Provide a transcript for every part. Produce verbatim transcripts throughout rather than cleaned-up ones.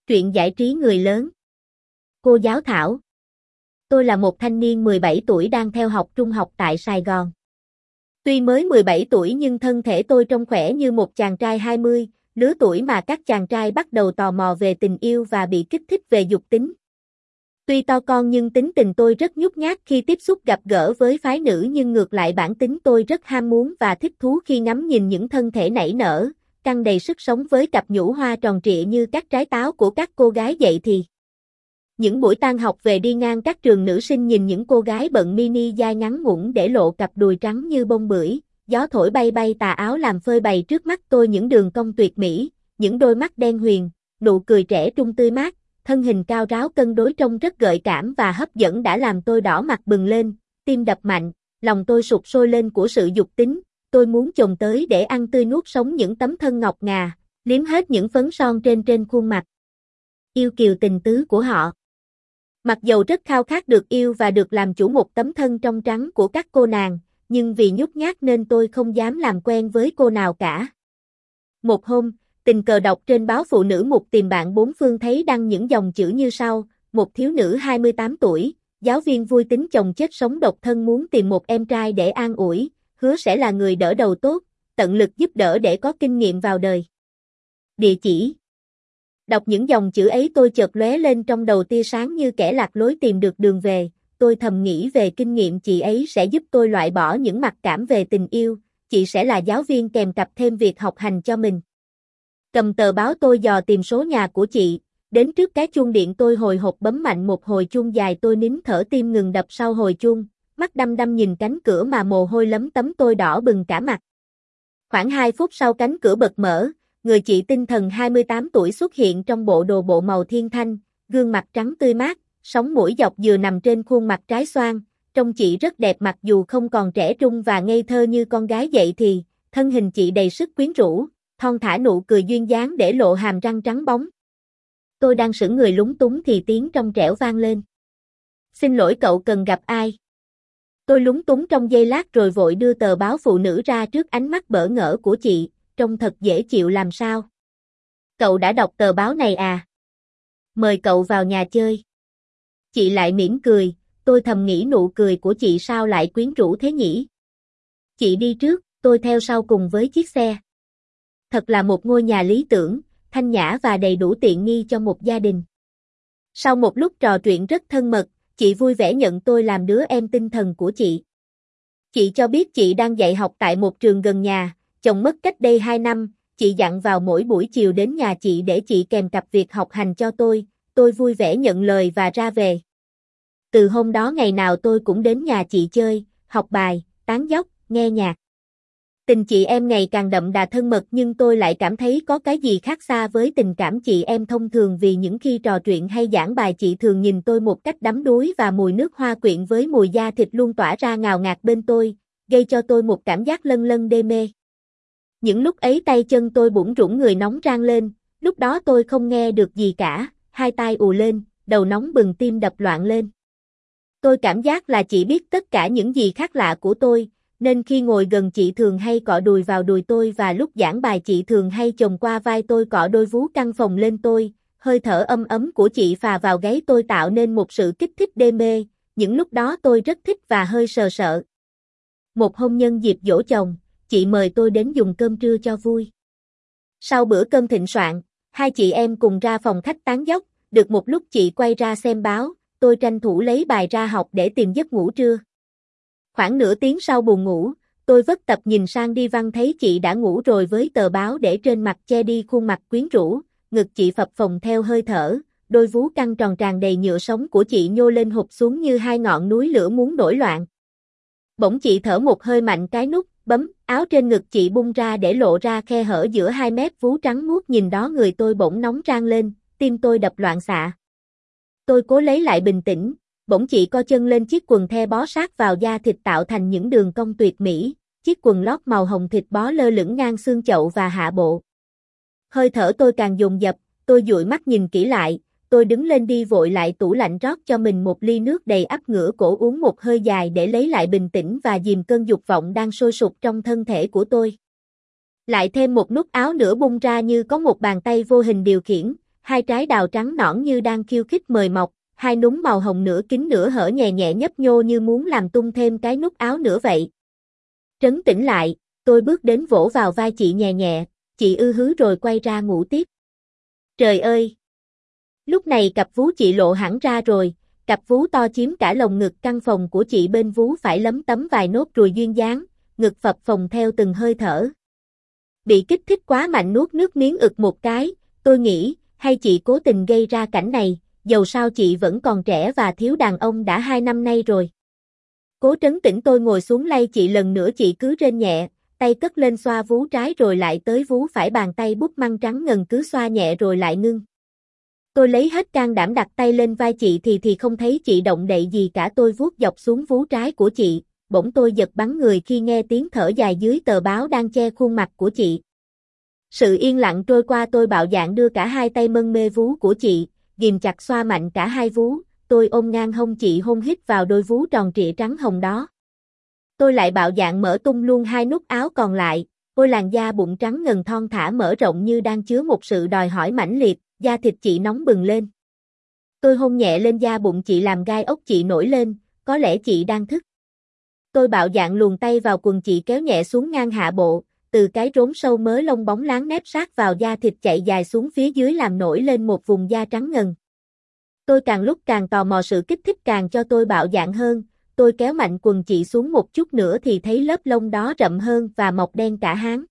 Truyện giải trí người lớn. Cô giáo Thảo. Tôi là một thanh niên mười bảy tuổi đang theo học trung học tại Sài Gòn. Tuy mới mười bảy tuổi nhưng thân thể tôi trông khỏe như một chàng trai hai mươi, lứa tuổi mà các chàng trai bắt đầu tò mò về tình yêu và bị kích thích về dục tính. Tuy to con nhưng tính tình tôi rất nhút nhát khi tiếp xúc gặp gỡ với phái nữ, nhưng ngược lại bản tính tôi rất ham muốn và thích thú khi ngắm nhìn những thân thể nảy nở, căng đầy sức sống với cặp nhũ hoa tròn trịa như các trái táo của các cô gái dậy thì. Những buổi tan học về đi ngang các trường nữ sinh nhìn những cô gái bận mini dài ngắn ngủn để lộ cặp đùi trắng như bông bưởi, gió thổi bay bay tà áo làm phơi bày trước mắt tôi những đường cong tuyệt mỹ, những đôi mắt đen huyền, nụ cười trẻ trung tươi mát, thân hình cao ráo cân đối trông rất gợi cảm và hấp dẫn đã làm tôi đỏ mặt bừng lên, tim đập mạnh, lòng tôi sục sôi lên của sự dục tính. Tôi muốn chồm tới để ăn tươi nuốt sống những tấm thân ngọc ngà, liếm hết những phấn son trên trên khuôn mặt yêu kiều tình tứ của họ. Mặc dầu rất khao khát được yêu và được làm chủ một tấm thân trong trắng của các cô nàng, nhưng vì nhút nhát nên tôi không dám làm quen với cô nào cả. Một hôm, tình cờ đọc trên báo Phụ Nữ Mục tìm bạn bốn phương thấy đăng những dòng chữ như sau: một thiếu nữ hai mươi tám tuổi, giáo viên vui tính chồng chết sống độc thân muốn tìm một em trai để an ủi, hứa sẽ là người đỡ đầu tốt, tận lực giúp đỡ để có kinh nghiệm vào đời. Địa chỉ. Đọc những dòng chữ ấy tôi chợt lóe lên trong đầu tia sáng như kẻ lạc lối tìm được đường về. Tôi thầm nghĩ về kinh nghiệm chị ấy sẽ giúp tôi loại bỏ những mặc cảm về tình yêu, chị sẽ là giáo viên kèm cặp thêm việc học hành cho mình. Cầm tờ báo tôi dò tìm số nhà của chị, đến trước cái chuông điện tôi hồi hộp bấm mạnh một hồi chuông dài, tôi nín thở tim ngừng đập sau hồi chuông, mắt đăm đăm nhìn cánh cửa mà mồ hôi lấm tấm tôi đỏ bừng cả mặt. Khoảng hai phút sau cánh cửa bật mở, người chị tinh thần hai mươi tám tuổi xuất hiện trong bộ đồ bộ màu thiên thanh, gương mặt trắng tươi mát, sống mũi dọc dừa nằm trên khuôn mặt trái xoan, trông chị rất đẹp mặc dù không còn trẻ trung và ngây thơ như con gái dậy thì, thân hình chị đầy sức quyến rũ, thon thả nụ cười duyên dáng để lộ hàm răng trắng bóng. Tôi đang sững người lúng túng thì tiếng trong trẻo vang lên. Xin lỗi, cậu cần gặp ai? Tôi lúng túng trong giây lát rồi vội đưa tờ báo Phụ Nữ ra trước ánh mắt bỡ ngỡ của chị, trông thật dễ chịu làm sao. Cậu đã đọc tờ báo này à? Mời cậu vào nhà chơi. Chị lại mỉm cười, tôi thầm nghĩ nụ cười của chị sao lại quyến rũ thế nhỉ? Chị đi trước, tôi theo sau cùng với chiếc xe. Thật là một ngôi nhà lý tưởng, thanh nhã và đầy đủ tiện nghi cho một gia đình. Sau một lúc trò chuyện rất thân mật, chị vui vẻ nhận tôi làm đứa em tinh thần của chị. Chị cho biết chị đang dạy học tại một trường gần nhà, chồng mất cách đây hai năm, chị dặn vào mỗi buổi chiều đến nhà chị để chị kèm cặp việc học hành cho tôi, tôi vui vẻ nhận lời và ra về. Từ hôm đó ngày nào tôi cũng đến nhà chị chơi, học bài, tán dóc, nghe nhạc. Tình chị em ngày càng đậm đà thân mật, nhưng tôi lại cảm thấy có cái gì khác xa với tình cảm chị em thông thường, vì những khi trò chuyện hay giảng bài chị thường nhìn tôi một cách đắm đuối và mùi nước hoa quyện với mùi da thịt luôn tỏa ra ngào ngạt bên tôi, gây cho tôi một cảm giác lân lân đê mê. Những lúc ấy tay chân tôi bủn rủn, người nóng rang lên, lúc đó tôi không nghe được gì cả, hai tai ù lên, đầu nóng bừng, tim đập loạn lên. Tôi cảm giác là chị biết tất cả những gì khác lạ của tôi, nên khi ngồi gần chị thường hay cọ đùi vào đùi tôi, và lúc giảng bài chị thường hay chồm qua vai tôi cọ đôi vú căng phồng lên tôi, hơi thở ấm ấm của chị phà vào gáy tôi tạo nên một sự kích thích đê mê, những lúc đó tôi rất thích và hơi sợ sợ. Một hôm nhân dịp giỗ chồng, chị mời tôi đến dùng cơm trưa cho vui. Sau bữa cơm thịnh soạn, hai chị em cùng ra phòng khách tán dóc, được một lúc chị quay ra xem báo, tôi tranh thủ lấy bài ra học để tìm giấc ngủ trưa. Khoảng nửa tiếng sau buồn ngủ, tôi vất tập nhìn sang đi văn thấy chị đã ngủ rồi với tờ báo để trên mặt che đi khuôn mặt quyến rũ, ngực chị phập phồng theo hơi thở, đôi vú căng tròn tràn đầy nhựa sống của chị nhô lên hụp xuống như hai ngọn núi lửa muốn nổi loạn. Bỗng chị thở một hơi mạnh, cái nút bấm áo trên ngực chị bung ra để lộ ra khe hở giữa hai mép vú trắng muốt, nhìn đó người tôi bỗng nóng rang lên, tim tôi đập loạn xạ. Tôi cố lấy lại bình tĩnh, bỗng chị co chân lên chiếc quần the bó sát vào da thịt tạo thành những đường cong tuyệt mỹ, chiếc quần lót màu hồng thịt bó lơ lửng ngang xương chậu và hạ bộ. Hơi thở tôi càng dồn dập, tôi dụi mắt nhìn kỹ lại, tôi đứng lên đi vội lại tủ lạnh rót cho mình một ly nước đầy ắp, ngửa cổ uống một hơi dài để lấy lại bình tĩnh và dìm cơn dục vọng đang sôi sục trong thân thể của tôi. Lại thêm một nút áo nữa bung ra như có một bàn tay vô hình điều khiển, hai trái đào trắng nõn như đang khiêu khích mời mọc, hai núm màu hồng nửa kín nửa hở nhẹ nhẹ nhấp nhô như muốn làm tung thêm cái nút áo nữa vậy. Trấn tĩnh lại, tôi bước đến vỗ vào vai chị nhẹ nhẹ, chị ư hứ rồi quay ra ngủ tiếp. Trời ơi! Lúc này cặp vú chị lộ hẳn ra rồi, cặp vú to chiếm cả lồng ngực, căn phòng của chị bên vú phải lấm tấm vài nốt ruồi duyên dáng, ngực phập phồng theo từng hơi thở. Bị kích thích quá mạnh nuốt nước miếng ực một cái, tôi nghĩ, hay chị cố tình gây ra cảnh này, dầu sao chị vẫn còn trẻ và thiếu đàn ông đã hai năm nay rồi. Cố trấn tĩnh tôi ngồi xuống lay chị lần nữa, chị cứ rên nhẹ, tay cất lên xoa vú trái rồi lại tới vú phải, bàn tay bút măng trắng ngần cứ xoa nhẹ rồi lại ngưng. Tôi lấy hết can đảm đặt tay lên vai chị thì thì không thấy chị động đậy gì cả. Tôi vuốt dọc xuống vú trái của chị, bỗng tôi giật bắn người khi nghe tiếng thở dài dưới tờ báo đang che khuôn mặt của chị. Sự yên lặng trôi qua, tôi bạo dạn đưa cả hai tay mân mê vú của chị, ghìm chặt xoa mạnh cả hai vú, tôi ôm ngang hông chị hôn hít vào đôi vú tròn trịa trắng hồng đó. Tôi lại bạo dạn mở tung luôn hai nút áo còn lại, ôi làn da bụng trắng ngần thon thả mở rộng như đang chứa một sự đòi hỏi mãnh liệt, da thịt chị nóng bừng lên. Tôi hôn nhẹ lên da bụng chị làm gai ốc chị nổi lên, có lẽ chị đang thức. Tôi bạo dạn luồn tay vào quần chị kéo nhẹ xuống ngang hạ bộ, từ cái rốn sâu mớ lông bóng láng nép sát vào da thịt chạy dài xuống phía dưới làm nổi lên một vùng da trắng ngần. Tôi càng lúc càng tò mò, sự kích thích càng cho tôi bạo dạn hơn, tôi kéo mạnh quần chị xuống một chút nữa thì thấy lớp lông đó rậm hơn và mọc đen cả háng.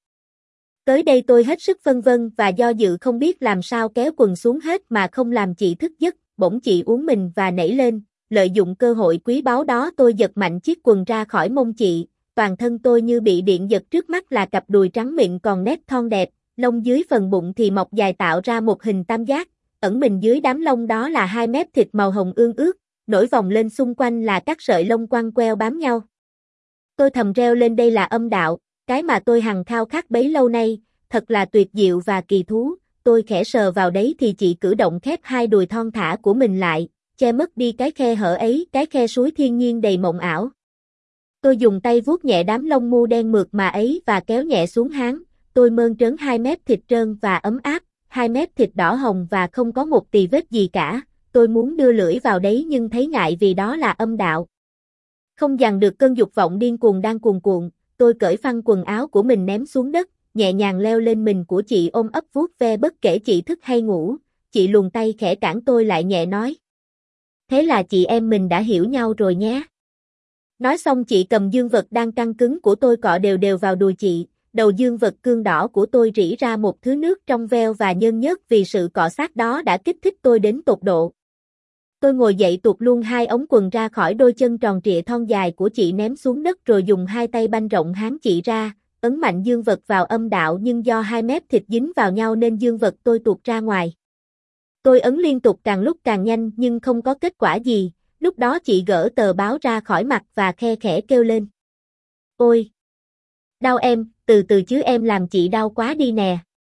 Tới đây tôi hết sức phân vân và do dự không biết làm sao kéo quần xuống hết mà không làm chị thức giấc, bỗng chị uốn mình và nảy lên, lợi dụng cơ hội quý báu đó tôi giật mạnh chiếc quần ra khỏi mông chị, toàn thân tôi như bị điện giật, trước mắt là cặp đùi trắng mịn còn nét thon đẹp, lông dưới phần bụng thì mọc dài tạo ra một hình tam giác, ẩn mình dưới đám lông đó là hai mép thịt màu hồng ương ướt, nổi vòng lên xung quanh là các sợi lông quăn queo bám nhau. Tôi thầm reo lên, đây là âm đạo, cái mà tôi hằng khao khát bấy lâu nay, thật là tuyệt diệu và kỳ thú. Tôi khẽ sờ vào đấy thì chị cử động khép hai đùi thon thả của mình lại, che mất đi cái khe hở ấy, cái khe suối thiên nhiên đầy mộng ảo. Tôi dùng tay vuốt nhẹ đám lông mu đen mượt mà ấy và kéo nhẹ xuống háng, tôi mơn trớn hai mép thịt trơn và ấm áp, hai mép thịt đỏ hồng và không có một tì vết gì cả. Tôi muốn đưa lưỡi vào đấy nhưng thấy ngại vì đó là âm đạo. Không dằn được cơn dục vọng điên cuồng đang cuồn cuộn, tôi cởi phăng quần áo của mình ném xuống đất, nhẹ nhàng leo lên mình của chị ôm ấp vuốt ve bất kể chị thức hay ngủ. Chị luồn tay khẽ cản tôi lại nhẹ nói: thế là chị em mình đã hiểu nhau rồi nhé. Nói xong chị cầm dương vật đang căng cứng của tôi cọ đều đều vào đùi chị, đầu dương vật cương đỏ của tôi rỉ ra một thứ nước trong veo và nhơn nhớt vì sự cọ sát đó đã kích thích tôi đến tột độ. Tôi ngồi dậy tuột luôn hai ống quần ra khỏi đôi chân tròn trịa thon dài của chị ném xuống đất rồi dùng hai tay banh rộng háng chị ra, ấn mạnh dương vật vào âm đạo nhưng do hai mép thịt dính vào nhau nên dương vật tôi tuột ra ngoài. Tôi ấn liên tục càng lúc càng nhanh nhưng không có kết quả gì, lúc đó chị gỡ tờ báo ra khỏi mặt và khe khẽ kêu lên: ôi! Đau em, từ từ chứ em làm chị đau quá đi nè.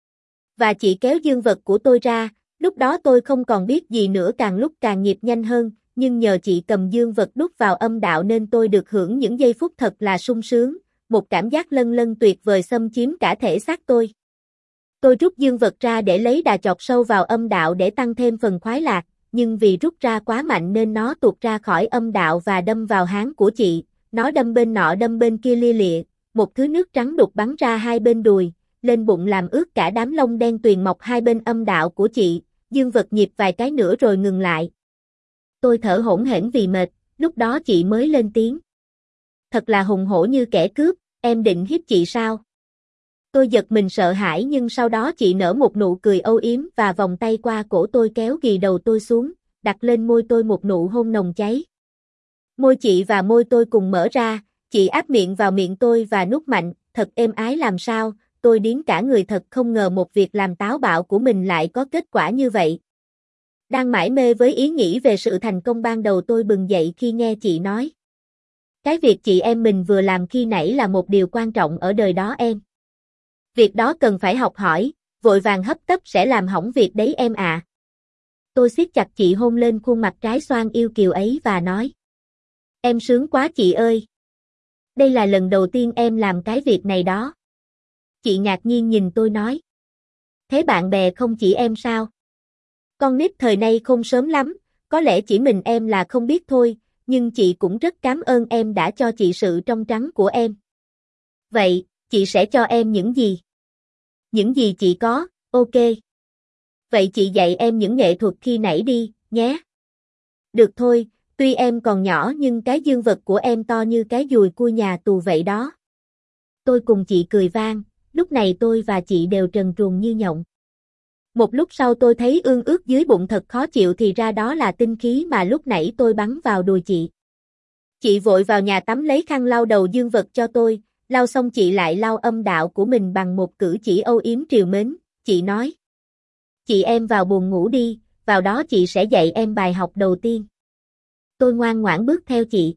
Và chị kéo dương vật của tôi ra, lúc đó tôi không còn biết gì nữa, càng lúc càng nhịp nhanh hơn, nhưng nhờ chị cầm dương vật đút vào âm đạo nên tôi được hưởng những giây phút thật là sung sướng, một cảm giác lân lân tuyệt vời xâm chiếm cả thể xác tôi. Tôi rút dương vật ra để lấy đà chọt sâu vào âm đạo để tăng thêm phần khoái lạc, nhưng vì rút ra quá mạnh nên nó tuột ra khỏi âm đạo và đâm vào háng của chị, nó đâm bên nọ đâm bên kia lia lịa, một thứ nước trắng đục bắn ra hai bên đùi, lên bụng làm ướt cả đám lông đen tuyền mọc hai bên âm đạo của chị, dương vật nhịp vài cái nữa rồi ngừng lại. Tôi thở hổn hển vì mệt, lúc đó chị mới lên tiếng: thật là hùng hổ như kẻ cướp, em định hiếp chị sao? Tôi giật mình sợ hãi nhưng sau đó chị nở một nụ cười âu yếm và vòng tay qua cổ tôi kéo ghì đầu tôi xuống, đặt lên môi tôi một nụ hôn nồng cháy. Môi chị và môi tôi cùng mở ra, chị áp miệng vào miệng tôi và nuốt mạnh, thật êm ái làm sao, tôi điếng cả người, thật không ngờ một việc làm táo bạo của mình lại có kết quả như vậy. Đang mải mê với ý nghĩ về sự thành công ban đầu, tôi bừng dậy khi nghe chị nói: cái việc chị em mình vừa làm khi nãy là một điều quan trọng ở đời đó em. Việc đó cần phải học hỏi, vội vàng hấp tấp sẽ làm hỏng việc đấy em ạ. À. Tôi siết chặt chị hôn lên khuôn mặt trái xoan yêu kiều ấy và nói: em sướng quá chị ơi. Đây là lần đầu tiên em làm cái việc này đó. Chị ngạc nhiên nhìn tôi nói: thế bạn bè không chỉ em sao? Con nít thời nay không sớm lắm, có lẽ chỉ mình em là không biết thôi, nhưng chị cũng rất cảm ơn em đã cho chị sự trong trắng của em. Vậy, chị sẽ cho em những gì? Những gì chị có, ok. Vậy chị dạy em những nghệ thuật khi nãy đi, nhé. Được thôi, tuy em còn nhỏ nhưng cái dương vật của em to như cái dùi cui nhà tù vậy đó. Tôi cùng chị cười vang, lúc này tôi và chị đều trần truồng như nhộng. Một lúc sau tôi thấy ương ướt dưới bụng thật khó chịu thì ra đó là tinh khí mà lúc nãy tôi bắn vào đùi chị. Chị vội vào nhà tắm lấy khăn lau đầu dương vật cho tôi, lau xong chị lại lau âm đạo của mình bằng một cử chỉ âu yếm trìu mến, chị nói. Chị em vào buồng ngủ đi, vào đó chị sẽ dạy em bài học đầu tiên. Tôi ngoan ngoãn bước theo chị.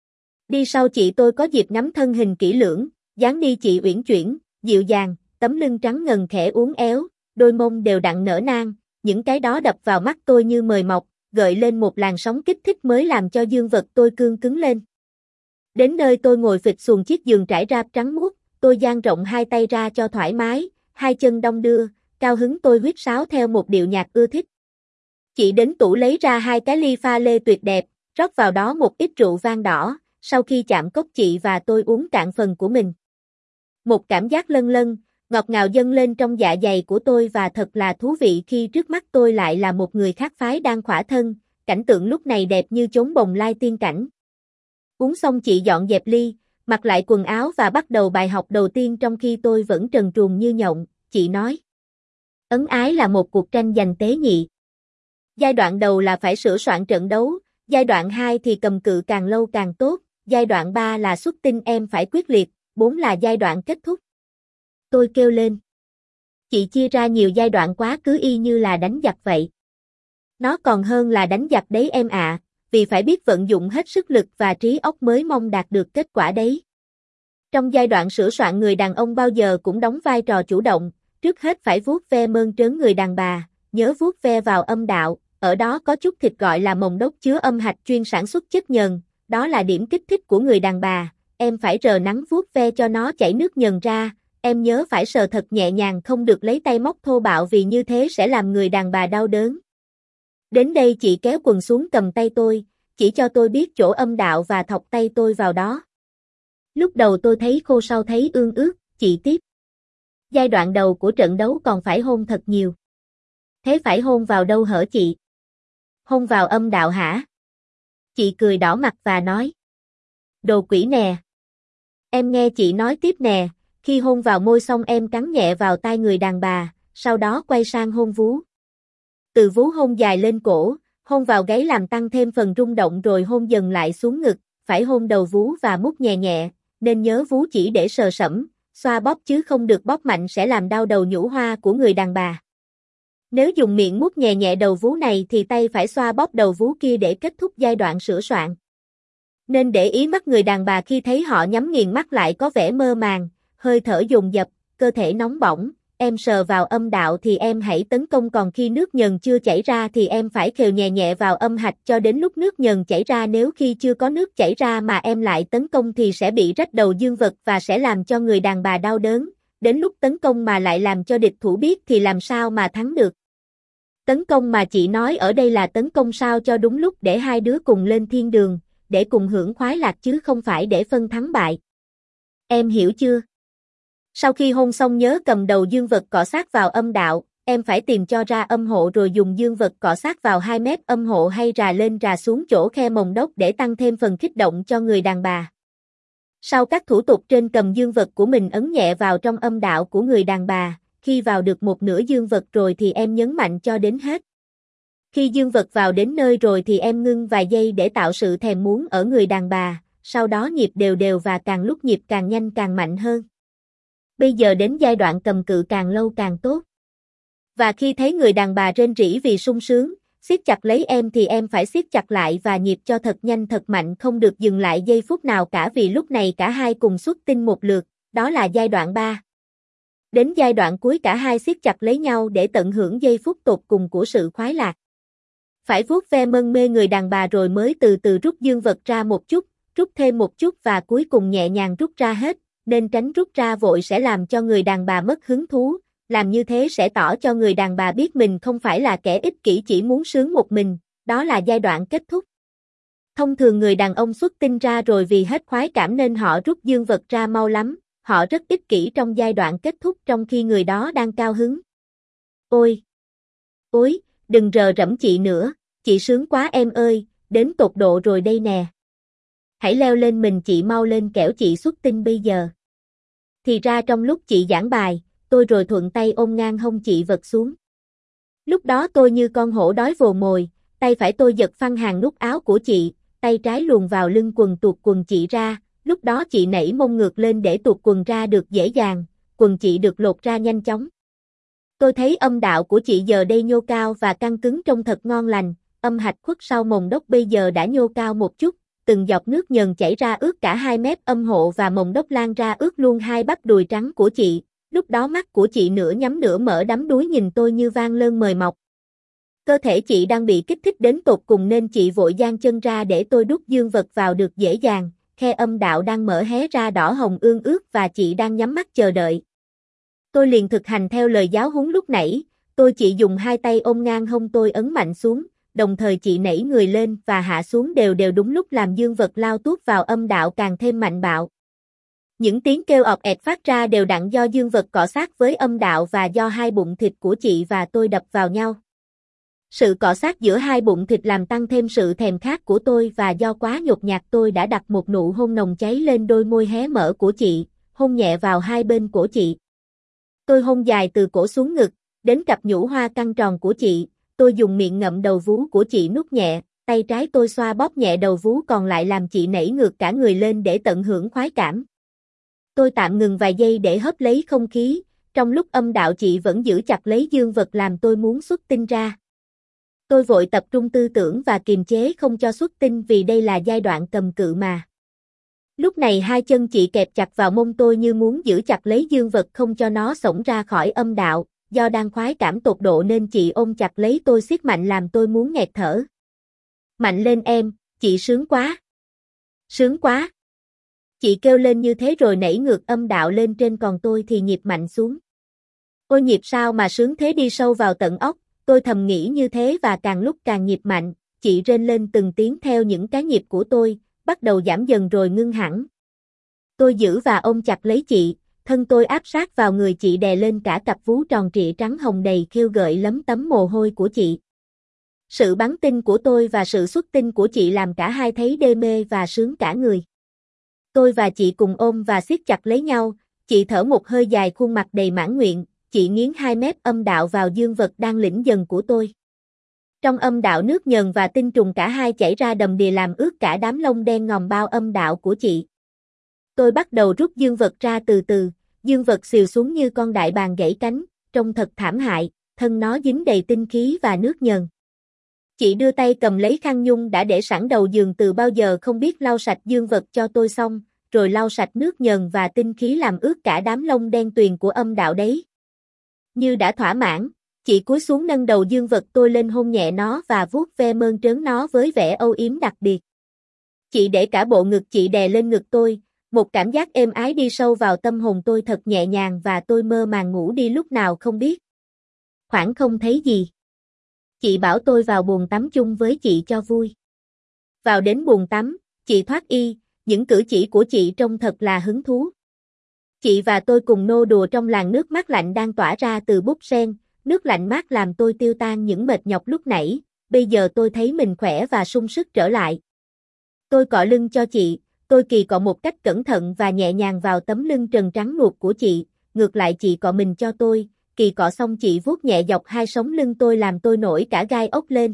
Đi sau chị tôi có dịp ngắm thân hình kỹ lưỡng, dáng đi chị uyển chuyển, dịu dàng, tấm lưng trắng ngần khẽ uốn éo, đôi mông đều đặn nở nang, những cái đó đập vào mắt tôi như mời mọc, gợi lên một làn sóng kích thích mới làm cho dương vật tôi cương cứng lên. Đến nơi tôi ngồi phịch xuồng chiếc giường trải ráp trắng muốt, tôi dang rộng hai tay ra cho thoải mái, hai chân đong đưa, cao hứng tôi huýt sáo theo một điệu nhạc ưa thích. Chị đến tủ lấy ra hai cái ly pha lê tuyệt đẹp, rót vào đó một ít rượu vang đỏ, sau khi chạm cốc chị và tôi uống cạn phần của mình. Một cảm giác lân lân, ngọt ngào dâng lên trong dạ dày của tôi và thật là thú vị khi trước mắt tôi lại là một người khác phái đang khỏa thân, cảnh tượng lúc này đẹp như chốn bồng lai tiên cảnh. Uống xong chị dọn dẹp ly, mặc lại quần áo và bắt đầu bài học đầu tiên trong khi tôi vẫn trần truồng như nhộng, chị nói. Ân ái là một cuộc tranh giành tế nhị. Giai đoạn đầu là phải sửa soạn trận đấu, giai đoạn hai thì cầm cự càng lâu càng tốt, giai đoạn ba là xuất tinh em phải quyết liệt, bốn là giai đoạn kết thúc. Tôi kêu lên. Chị chia ra nhiều giai đoạn quá cứ y như là đánh giặc vậy. Nó còn hơn là đánh giặc đấy em ạ, à, vì phải biết vận dụng hết sức lực và trí óc mới mong đạt được kết quả đấy. Trong giai đoạn sửa soạn người đàn ông bao giờ cũng đóng vai trò chủ động, trước hết phải vuốt ve mơn trớn người đàn bà, nhớ vuốt ve vào âm đạo, ở đó có chút thịt gọi là mồng đốc chứa âm hạch chuyên sản xuất chất nhờn, đó là điểm kích thích của người đàn bà, em phải rờ nắng vuốt ve cho nó chảy nước nhờn ra, em nhớ phải sờ thật nhẹ nhàng không được lấy tay móc thô bạo vì như thế sẽ làm người đàn bà đau đớn. Đến đây chị kéo quần xuống cầm tay tôi, chỉ cho tôi biết chỗ âm đạo và thọc tay tôi vào đó. Lúc đầu tôi thấy khô sau thấy ương ướt, chị tiếp. Giai đoạn đầu của trận đấu còn phải hôn thật nhiều. Thế phải hôn vào đâu hở chị? Hôn vào âm đạo hả? Chị cười đỏ mặt và nói. Đồ quỷ nè. Em nghe chị nói tiếp nè, khi hôn vào môi xong em cắn nhẹ vào tai người đàn bà, sau đó quay sang hôn vú. Từ vú hôn dài lên cổ, hôn vào gáy làm tăng thêm phần rung động rồi hôn dần lại xuống ngực, phải hôn đầu vú và mút nhẹ nhẹ, nên nhớ vú chỉ để sờ sẫm, xoa bóp chứ không được bóp mạnh sẽ làm đau đầu nhũ hoa của người đàn bà. Nếu dùng miệng mút nhẹ nhẹ đầu vú này thì tay phải xoa bóp đầu vú kia để kết thúc giai đoạn sửa soạn. Nên để ý mắt người đàn bà khi thấy họ nhắm nghiền mắt lại có vẻ mơ màng, hơi thở dồn dập, cơ thể nóng bỏng, em sờ vào âm đạo thì em hãy tấn công còn khi nước nhờn chưa chảy ra thì em phải khều nhẹ nhẹ vào âm hạch cho đến lúc nước nhờn chảy ra nếu khi chưa có nước chảy ra mà em lại tấn công thì sẽ bị rách đầu dương vật và sẽ làm cho người đàn bà đau đớn, đến lúc tấn công mà lại làm cho địch thủ biết thì làm sao mà thắng được. Tấn công mà chị nói ở đây là tấn công sao cho đúng lúc để hai đứa cùng lên thiên đường, để cùng hưởng khoái lạc chứ không phải để phân thắng bại. Em hiểu chưa? Sau khi hôn xong nhớ cầm đầu dương vật cọ sát vào âm đạo, em phải tìm cho ra âm hộ rồi dùng dương vật cọ sát vào hai mép âm hộ hay rà lên rà xuống chỗ khe mồng đốc để tăng thêm phần kích động cho người đàn bà. Sau các thủ tục trên cầm dương vật của mình ấn nhẹ vào trong âm đạo của người đàn bà, khi vào được một nửa dương vật rồi thì em nhấn mạnh cho đến hết. Khi dương vật vào đến nơi rồi thì em ngưng vài giây để tạo sự thèm muốn ở người đàn bà, sau đó nhịp đều đều và càng lúc nhịp càng nhanh càng mạnh hơn. Bây giờ đến giai đoạn cầm cự càng lâu càng tốt. Và khi thấy người đàn bà rên rỉ vì sung sướng, siết chặt lấy em thì em phải siết chặt lại và nhịp cho thật nhanh thật mạnh không được dừng lại giây phút nào cả vì lúc này cả hai cùng xuất tinh một lượt, đó là giai đoạn ba. Đến giai đoạn cuối cả hai siết chặt lấy nhau để tận hưởng giây phút tột cùng của sự khoái lạc. Phải vuốt ve mân mê người đàn bà rồi mới từ từ rút dương vật ra một chút, rút thêm một chút và cuối cùng nhẹ nhàng rút ra hết, nên tránh rút ra vội sẽ làm cho người đàn bà mất hứng thú, làm như thế sẽ tỏ cho người đàn bà biết mình không phải là kẻ ích kỷ chỉ muốn sướng một mình, đó là giai đoạn kết thúc. Thông thường người đàn ông xuất tinh ra rồi vì hết khoái cảm nên họ rút dương vật ra mau lắm, họ rất ích kỷ trong giai đoạn kết thúc trong khi người đó đang cao hứng. Ôi! Ôi, đừng rờ rẫm chị nữa, chị sướng quá em ơi, đến tột độ rồi đây nè. Hãy leo lên mình chị mau lên kẻo chị xuất tinh bây giờ. Thì ra trong lúc chị giảng bài, tôi rồi thuận tay ôm ngang hông chị vật xuống. Lúc đó tôi như con hổ đói vồ mồi, tay phải tôi giật phăng hàng nút áo của chị, tay trái luồn vào lưng quần tuột quần chị ra, lúc đó chị nảy mông ngược lên để tuột quần ra được dễ dàng, quần chị được lột ra nhanh chóng. Tôi thấy âm đạo của chị giờ đây nhô cao và căng cứng trông thật ngon lành, âm hạch khuất sau mồng đốc bây giờ đã nhô cao một chút, từng giọt nước nhờn chảy ra ướt cả hai mép âm hộ và mồng đốc lan ra ướt luôn hai bắp đùi trắng của chị, lúc đó mắt của chị nửa nhắm nửa mở đắm đuối nhìn tôi như van lơn mời mọc. Cơ thể chị đang bị kích thích đến tột cùng nên chị vội giang chân ra để tôi đút dương vật vào được dễ dàng, khe âm đạo đang mở hé ra đỏ hồng ương ướt và chị đang nhắm mắt chờ đợi. Tôi liền thực hành theo lời giáo huấn lúc nãy, tôi chỉ dùng hai tay ôm ngang hông tôi ấn mạnh xuống, đồng thời chị nảy người lên và hạ xuống đều đều đúng lúc làm dương vật lao tuốt vào âm đạo càng thêm mạnh bạo. Những tiếng kêu ọt ẹt phát ra đều đặn do dương vật cọ sát với âm đạo và do hai bụng thịt của chị và tôi đập vào nhau. Sự cọ sát giữa hai bụng thịt làm tăng thêm sự thèm khát của tôi và do quá nhột nhạt tôi đã đặt một nụ hôn nồng cháy lên đôi môi hé mở của chị, hôn nhẹ vào hai bên cổ chị. Tôi hôn dài từ cổ xuống ngực, đến cặp nhũ hoa căng tròn của chị, tôi dùng miệng ngậm đầu vú của chị nuốt nhẹ, tay trái tôi xoa bóp nhẹ đầu vú còn lại làm chị nảy ngược cả người lên để tận hưởng khoái cảm. Tôi tạm ngừng vài giây để hớp lấy không khí, trong lúc âm đạo chị vẫn giữ chặt lấy dương vật làm tôi muốn xuất tinh ra. Tôi vội tập trung tư tưởng và kiềm chế không cho xuất tinh vì đây là giai đoạn cầm cự mà. Lúc này hai chân chị kẹp chặt vào mông tôi như muốn giữ chặt lấy dương vật không cho nó xổng ra khỏi âm đạo, do đang khoái cảm tột độ nên chị ôm chặt lấy tôi siết mạnh làm tôi muốn nghẹt thở. Mạnh lên em, chị sướng quá. Sướng quá. Chị kêu lên như thế rồi nảy ngược âm đạo lên trên còn tôi thì nhịp mạnh xuống. Ôi nhịp sao mà sướng thế đi sâu vào tận óc, tôi thầm nghĩ như thế và càng lúc càng nhịp mạnh, chị rên lên từng tiếng theo những cái nhịp của tôi, bắt đầu giảm dần rồi ngưng hẳn. Tôi giữ và ôm chặt lấy chị, thân tôi áp sát vào người chị đè lên cả cặp vú tròn trịa trắng hồng đầy khiêu gợi lấm tấm mồ hôi của chị. Sự bắn tinh của tôi và sự xuất tinh của chị làm cả hai thấy đê mê và sướng cả người. Tôi và chị cùng ôm và siết chặt lấy nhau, chị thở một hơi dài khuôn mặt đầy mãn nguyện, chị nghiến hai mép âm đạo vào dương vật đang lĩnh dần của tôi. Trong âm đạo nước nhờn và tinh trùng cả hai chảy ra đầm đìa làm ướt cả đám lông đen ngòm bao âm đạo của chị. Tôi bắt đầu rút dương vật ra từ từ, dương vật xìu xuống như con đại bàng gãy cánh, trông thật thảm hại, thân nó dính đầy tinh khí và nước nhờn. Chị đưa tay cầm lấy khăn nhung đã để sẵn đầu giường từ bao giờ không biết lau sạch dương vật cho tôi xong, rồi lau sạch nước nhờn và tinh khí làm ướt cả đám lông đen tuyền của âm đạo đấy. Như đã thỏa mãn, chị cúi xuống nâng đầu dương vật tôi lên hôn nhẹ nó và vuốt ve mơn trớn nó với vẻ âu yếm đặc biệt. Chị để cả bộ ngực chị đè lên ngực tôi, một cảm giác êm ái đi sâu vào tâm hồn tôi thật nhẹ nhàng và tôi mơ màng ngủ đi lúc nào không biết. Khoảng không thấy gì. Chị bảo tôi vào bồn tắm chung với chị cho vui. Vào đến bồn tắm, chị thoát y, những cử chỉ của chị trông thật là hứng thú. Chị và tôi cùng nô đùa trong làn nước mát lạnh đang tỏa ra từ búp sen, nước lạnh mát làm tôi tiêu tan những mệt nhọc lúc nãy, bây giờ tôi thấy mình khỏe và sung sức trở lại. Tôi cọ lưng cho chị, tôi kỳ cọ một cách cẩn thận và nhẹ nhàng vào tấm lưng trần trắng nuột của chị, ngược lại chị cọ mình cho tôi, kỳ cọ xong chị vuốt nhẹ dọc hai sống lưng tôi làm tôi nổi cả gai ốc lên.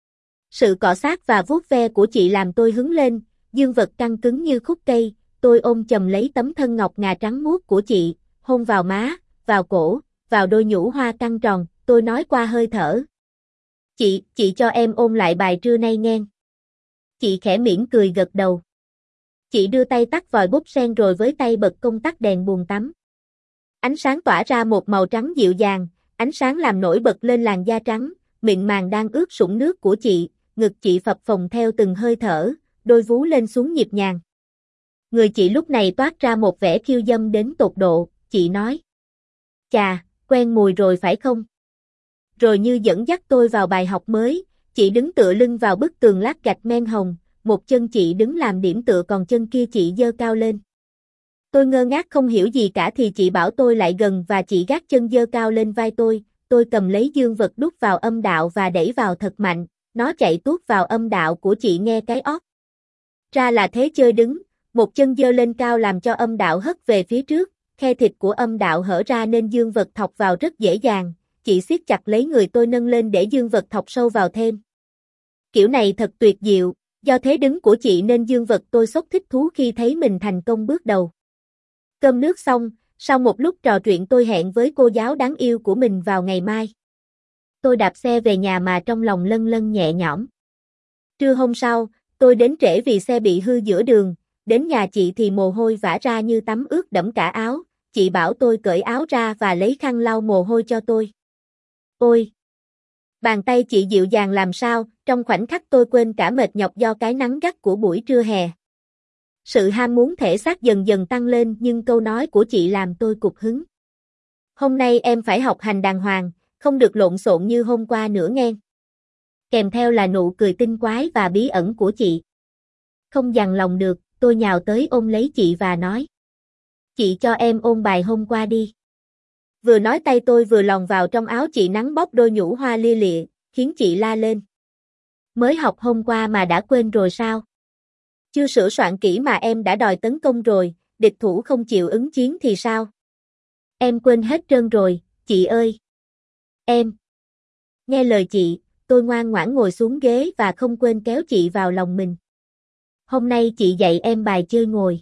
Sự cọ sát và vuốt ve của chị làm tôi hứng lên, dương vật căng cứng như khúc cây, tôi ôm chầm lấy tấm thân ngọc ngà trắng muốt của chị, hôn vào má, vào cổ, vào đôi nhũ hoa căng tròn, tôi nói qua hơi thở. Chị, chị cho em ôn lại bài trưa nay nghe. Chị khẽ mỉm cười gật đầu. Chị đưa tay tắt vòi búp sen rồi với tay bật công tắc đèn buồng tắm. Ánh sáng tỏa ra một màu trắng dịu dàng, ánh sáng làm nổi bật lên làn da trắng, mịn màng đang ướt sũng nước của chị, ngực chị phập phồng theo từng hơi thở, đôi vú lên xuống nhịp nhàng. Người chị lúc này toát ra một vẻ khiêu dâm đến tột độ, chị nói. Chà, Quen mùi rồi phải không? Rồi như dẫn dắt tôi vào bài học mới, chị đứng tựa lưng vào bức tường lát gạch men hồng, một chân chị đứng làm điểm tựa còn chân kia chị giơ cao lên. Tôi ngơ ngác không hiểu gì cả thì chị bảo tôi lại gần và chị gác chân giơ cao lên vai tôi, tôi cầm lấy dương vật đút vào âm đạo và đẩy vào thật mạnh, nó chạy tuốt vào âm đạo của chị nghe cái ót. Ra là thế chơi đứng, một chân giơ lên cao làm cho âm đạo hất về phía trước, khe thịt của âm đạo hở ra nên dương vật thọc vào rất dễ dàng, chị siết chặt lấy người tôi nâng lên để dương vật thọc sâu vào thêm. Kiểu này thật tuyệt diệu, do thế đứng của chị nên dương vật tôi sốc thích thú khi thấy mình thành công bước đầu. Cơm nước xong, sau một lúc trò chuyện tôi hẹn với cô giáo đáng yêu của mình vào ngày mai. Tôi đạp xe về nhà mà trong lòng lân lân nhẹ nhõm. Trưa hôm sau, tôi đến trễ vì xe bị hư giữa đường, đến nhà chị thì mồ hôi vã ra như tắm ướt đẫm cả áo, chị bảo tôi cởi áo ra và lấy khăn lau mồ hôi cho tôi. Ôi! Bàn tay chị dịu dàng làm sao, trong khoảnh khắc tôi quên cả mệt nhọc do cái nắng gắt của buổi trưa hè. Sự ham muốn thể xác dần dần tăng lên nhưng câu nói của chị làm tôi cục hứng. Hôm nay em phải học hành đàng hoàng, không được lộn xộn như hôm qua nữa nghe. Kèm theo là nụ cười tinh quái và bí ẩn của chị. Không dằn lòng được, tôi nhào tới ôm lấy chị và nói. Chị cho em ôn bài hôm qua đi. Vừa nói tay tôi vừa lòn vào trong áo chị nắn bóp đôi nhũ hoa lia lịa, khiến chị la lên. Mới học hôm qua mà đã quên rồi sao? Chưa sửa soạn kỹ mà em đã đòi tấn công rồi, địch thủ không chịu ứng chiến thì sao? Em quên hết trơn rồi, chị ơi. Em. Nghe lời chị, tôi ngoan ngoãn ngồi xuống ghế và không quên kéo chị vào lòng mình. Hôm nay chị dạy em bài chơi ngồi.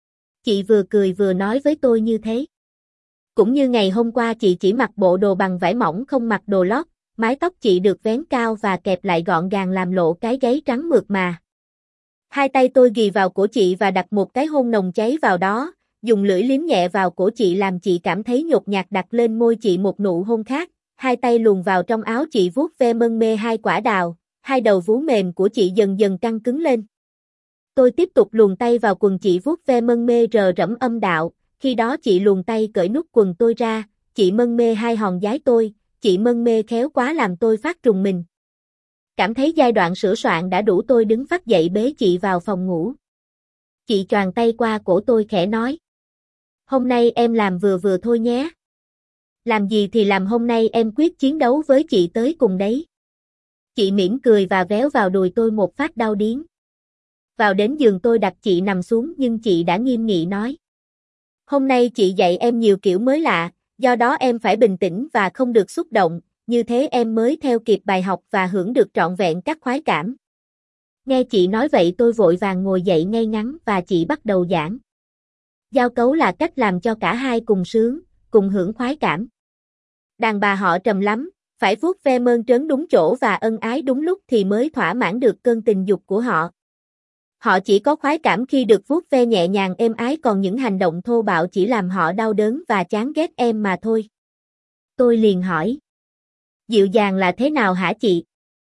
Chị vừa cười vừa nói với tôi như thế. Cũng như ngày hôm qua chị chỉ mặc bộ đồ bằng vải mỏng không mặc đồ lót, mái tóc chị được vén cao và kẹp lại gọn gàng làm lộ cái gáy trắng mượt mà. Hai tay tôi ghì vào cổ chị và đặt một cái hôn nồng cháy vào đó, dùng lưỡi liếm nhẹ vào cổ chị làm chị cảm thấy nhột nhạt đặt lên môi chị một nụ hôn khác, hai tay luồn vào trong áo chị vuốt ve mân mê hai quả đào, hai đầu vú mềm của chị dần dần căng cứng lên. Tôi tiếp tục luồn tay vào quần chị vuốt ve mân mê rờ rẫm âm đạo, khi đó chị luồn tay cởi nút quần tôi ra, chị mân mê hai hòn giái tôi, chị mân mê khéo quá làm tôi phát rùng mình. Cảm thấy giai đoạn sửa soạn đã đủ tôi đứng phắt dậy bế chị vào phòng ngủ. Chị choàng tay qua cổ tôi khẽ nói. Hôm nay em làm vừa vừa thôi nhé. Làm gì thì làm hôm nay em quyết chiến đấu với chị tới cùng đấy. Chị mỉm cười và véo vào đùi tôi một phát đau điếng. Vào đến giường tôi đặt chị nằm xuống nhưng chị đã nghiêm nghị nói. Hôm nay chị dạy em nhiều kiểu mới lạ, do đó em phải bình tĩnh và không được xúc động, như thế em mới theo kịp bài học và hưởng được trọn vẹn các khoái cảm. Nghe chị nói vậy tôi vội vàng ngồi dậy ngay ngắn và chị bắt đầu giảng. Giao cấu là cách làm cho cả hai cùng sướng, cùng hưởng khoái cảm. Đàn bà họ trầm lắm, phải vuốt ve mơn trớn đúng chỗ và ân ái đúng lúc thì mới thỏa mãn được cơn tình dục của họ. Họ chỉ có khoái cảm khi được vuốt ve nhẹ nhàng êm ái còn những hành động thô bạo chỉ làm họ đau đớn và chán ghét em mà thôi. Tôi liền hỏi. Dịu dàng là thế nào hả chị?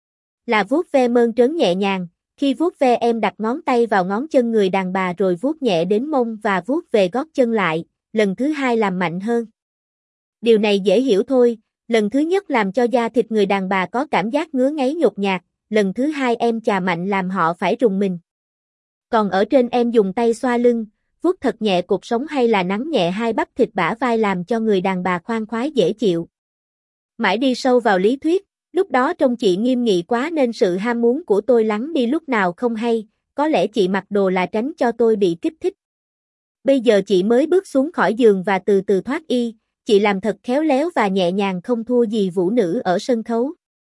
Là vuốt ve mơn trớn nhẹ nhàng, khi vuốt ve em đặt ngón tay vào ngón chân người đàn bà rồi vuốt nhẹ đến mông và vuốt về gót chân lại, lần thứ hai làm mạnh hơn. Điều này dễ hiểu thôi, lần thứ nhất làm cho da thịt người đàn bà có cảm giác ngứa ngáy nhột nhạt, lần thứ hai em chà mạnh làm họ phải rùng mình. Còn ở trên em dùng tay xoa lưng, vuốt thật nhẹ cột sống hay là nắn nhẹ hai bắp thịt bả vai làm cho người đàn bà khoan khoái dễ chịu. Mãi đi sâu vào lý thuyết, lúc đó trông chị nghiêm nghị quá nên sự ham muốn của tôi lắng đi lúc nào không hay, có lẽ chị mặc đồ là tránh cho tôi bị kích thích. Bây giờ chị mới bước xuống khỏi giường và từ từ thoát y, chị làm thật khéo léo và nhẹ nhàng không thua gì vũ nữ ở sân khấu.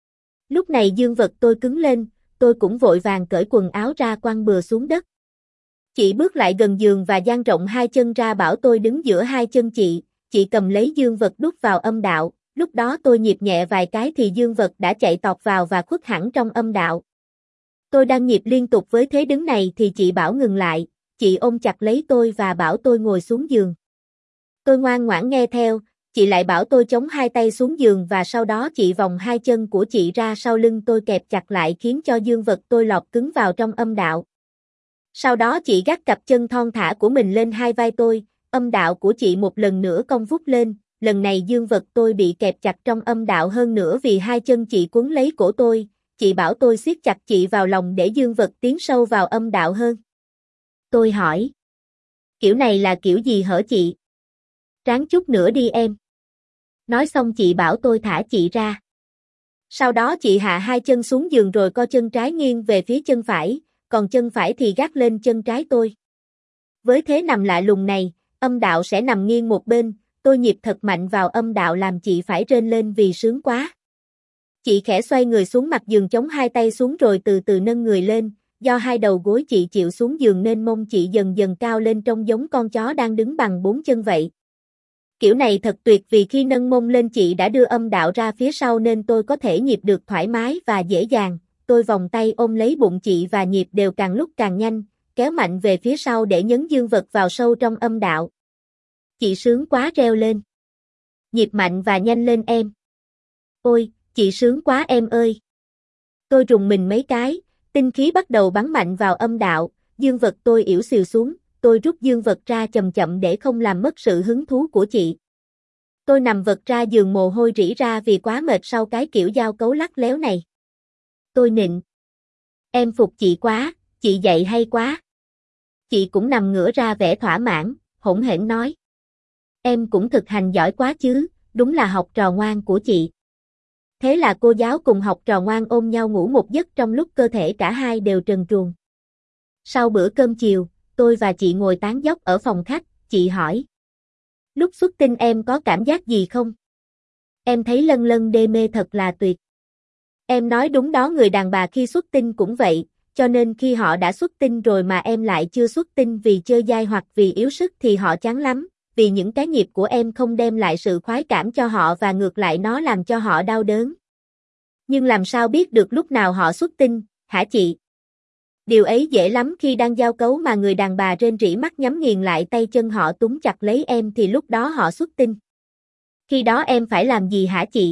Lúc này dương vật tôi cứng lên, tôi cũng vội vàng cởi quần áo ra quăng bừa xuống đất. Chị bước lại gần giường và dang rộng hai chân ra bảo tôi đứng giữa hai chân chị, chị cầm lấy dương vật đút vào âm đạo, lúc đó tôi nhịp nhẹ vài cái thì dương vật đã chạy tọt vào và khuất hẳn trong âm đạo. Tôi đang nhịp liên tục với thế đứng này thì chị bảo ngừng lại, chị ôm chặt lấy tôi và bảo tôi ngồi xuống giường. Tôi ngoan ngoãn nghe theo, chị lại bảo tôi chống hai tay xuống giường và sau đó chị vòng hai chân của chị ra sau lưng tôi kẹp chặt lại khiến cho dương vật tôi lọt cứng vào trong âm đạo. Sau đó chị gác cặp chân thon thả của mình lên hai vai tôi, âm đạo của chị một lần nữa cong vút lên, lần này dương vật tôi bị kẹp chặt trong âm đạo hơn nữa vì hai chân chị cuốn lấy cổ tôi, chị bảo tôi siết chặt chị vào lòng để dương vật tiến sâu vào âm đạo hơn. Tôi hỏi. Kiểu này là kiểu gì hở chị? Ráng chút nữa đi em. Nói xong chị bảo tôi thả chị ra. Sau đó chị hạ hai chân xuống giường rồi co chân trái nghiêng về phía chân phải, còn chân phải thì gác lên chân trái tôi. Với thế nằm lạ lùng này, âm đạo sẽ nằm nghiêng một bên, tôi nhịp thật mạnh vào âm đạo làm chị phải rên lên vì sướng quá. Chị khẽ xoay người xuống mặt giường chống hai tay xuống rồi từ từ nâng người lên, do hai đầu gối chị chịu xuống giường nên mông chị dần dần cao lên trông giống con chó đang đứng bằng bốn chân vậy. Kiểu này thật tuyệt vì khi nâng mông lên chị đã đưa âm đạo ra phía sau nên tôi có thể nhịp được thoải mái và dễ dàng. Tôi vòng tay ôm lấy bụng chị và nhịp đều càng lúc càng nhanh, kéo mạnh về phía sau để nhấn dương vật vào sâu trong âm đạo. Chị sướng quá reo lên. Nhịp mạnh và nhanh lên em. Ôi, chị sướng quá em ơi. Tôi rùng mình mấy cái, tinh khí bắt đầu bắn mạnh vào âm đạo, dương vật tôi ỉu xìu xuống, tôi rút dương vật ra chậm chậm để không làm mất sự hứng thú của chị. Tôi nằm vật ra giường mồ hôi rỉ ra vì quá mệt sau cái kiểu giao cấu lắc léo này. Tôi nịnh. Em phục chị quá, chị dạy hay quá. Chị cũng nằm ngửa ra vẻ thỏa mãn, hỗn hển nói. Em cũng thực hành giỏi quá chứ, đúng là học trò ngoan của chị. Thế là cô giáo cùng học trò ngoan ôm nhau ngủ một giấc trong lúc cơ thể cả hai đều trần truồng. Sau bữa cơm chiều, tôi và chị ngồi tán dóc ở phòng khách, chị hỏi. Lúc xuất tinh em có cảm giác gì không? Em thấy lân lân đê mê thật là tuyệt. Em nói đúng đó, người đàn bà khi xuất tinh cũng vậy, cho nên khi họ đã xuất tinh rồi mà em lại chưa xuất tinh vì chơi dai hoặc vì yếu sức thì họ chán lắm, vì những cái nghiệp của em không đem lại sự khoái cảm cho họ và ngược lại nó làm cho họ đau đớn. Nhưng làm sao biết được lúc nào họ xuất tinh, hả chị? Điều ấy dễ lắm, khi đang giao cấu mà người đàn bà rên rỉ mắt nhắm nghiền lại tay chân họ túm chặt lấy em thì lúc đó họ xuất tinh. Khi đó em phải làm gì hả chị?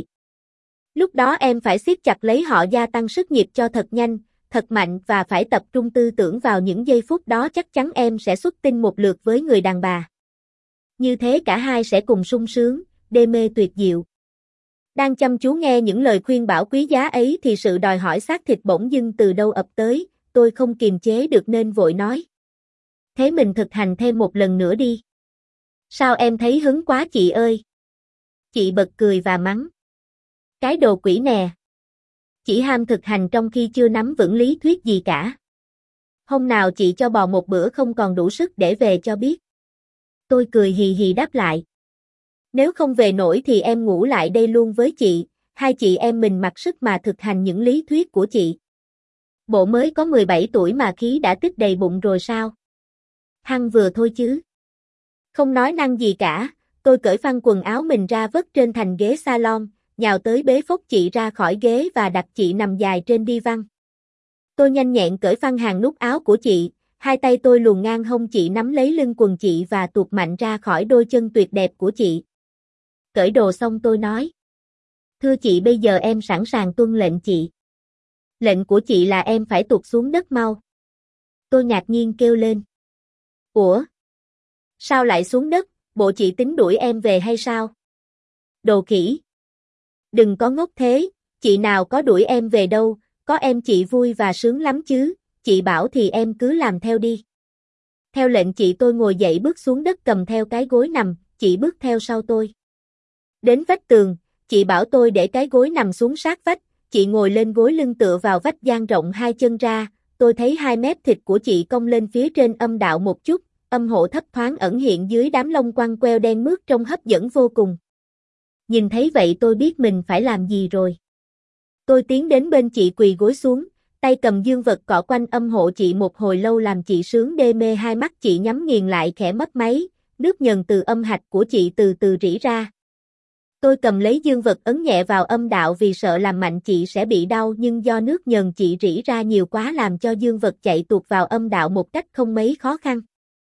Lúc đó em phải siết chặt lấy họ, gia tăng sức nhịp cho thật nhanh, thật mạnh và phải tập trung tư tưởng vào những giây phút đó, chắc chắn em sẽ xuất tinh một lượt với người đàn bà. Như thế cả hai sẽ cùng sung sướng, đê mê tuyệt diệu. Đang chăm chú nghe những lời khuyên bảo quý giá ấy thì sự đòi hỏi xác thịt bỗng dưng từ đâu ập tới, tôi không kiềm chế được nên vội nói. Thế mình thực hành thêm một lần nữa đi. Sao em thấy hứng quá chị ơi? Chị bật cười và mắng. Cái đồ quỷ nè. Chỉ ham thực hành trong khi chưa nắm vững lý thuyết gì cả. Hôm nào chị cho bò một bữa không còn đủ sức để về cho biết. Tôi cười hì hì đáp lại. Nếu không về nổi thì em ngủ lại đây luôn với chị, hai chị em mình mặc sức mà thực hành những lý thuyết của chị. Bộ mới có mười bảy tuổi mà khí đã tích đầy bụng rồi sao? Hăng vừa thôi chứ. Không nói năng gì cả, tôi cởi phăng quần áo mình ra vất trên thành ghế salon, nhào tới bế phốc chị ra khỏi ghế và đặt chị nằm dài trên đi văn. Tôi nhanh nhẹn cởi phăng hàng nút áo của chị, hai tay tôi luồn ngang hông chị nắm lấy lưng quần chị và tuột mạnh ra khỏi đôi chân tuyệt đẹp của chị. Cởi đồ xong tôi nói. Thưa chị, bây giờ em sẵn sàng tuân lệnh chị. Lệnh của chị là em phải tuột xuống đất mau. Tôi ngạc nhiên kêu lên. Ủa? Sao lại xuống đất, bộ chị tính đuổi em về hay sao? Đồ khỉ. Đừng có ngốc thế, chị nào có đuổi em về đâu, có em chị vui và sướng lắm chứ, chị bảo thì em cứ làm theo đi. Theo lệnh chị tôi ngồi dậy bước xuống đất cầm theo cái gối nằm, chị bước theo sau tôi. Đến vách tường, chị bảo tôi để cái gối nằm xuống sát vách, chị ngồi lên gối lưng tựa vào vách dang rộng hai chân ra, tôi thấy hai mép thịt của chị cong lên phía trên âm đạo một chút, âm hộ thấp thoáng ẩn hiện dưới đám lông quăng queo đen mướt trông hấp dẫn vô cùng. Nhìn thấy vậy tôi biết mình phải làm gì rồi. Tôi tiến đến bên chị quỳ gối xuống, tay cầm dương vật cọ quanh âm hộ chị một hồi lâu làm chị sướng đê mê, hai mắt chị nhắm nghiền lại khẽ mấp máy, nước nhờn từ âm hạch của chị từ từ rỉ ra. Tôi cầm lấy dương vật ấn nhẹ vào âm đạo vì sợ làm mạnh chị sẽ bị đau, nhưng do nước nhờn chị rỉ ra nhiều quá làm cho dương vật chạy tuột vào âm đạo một cách không mấy khó khăn.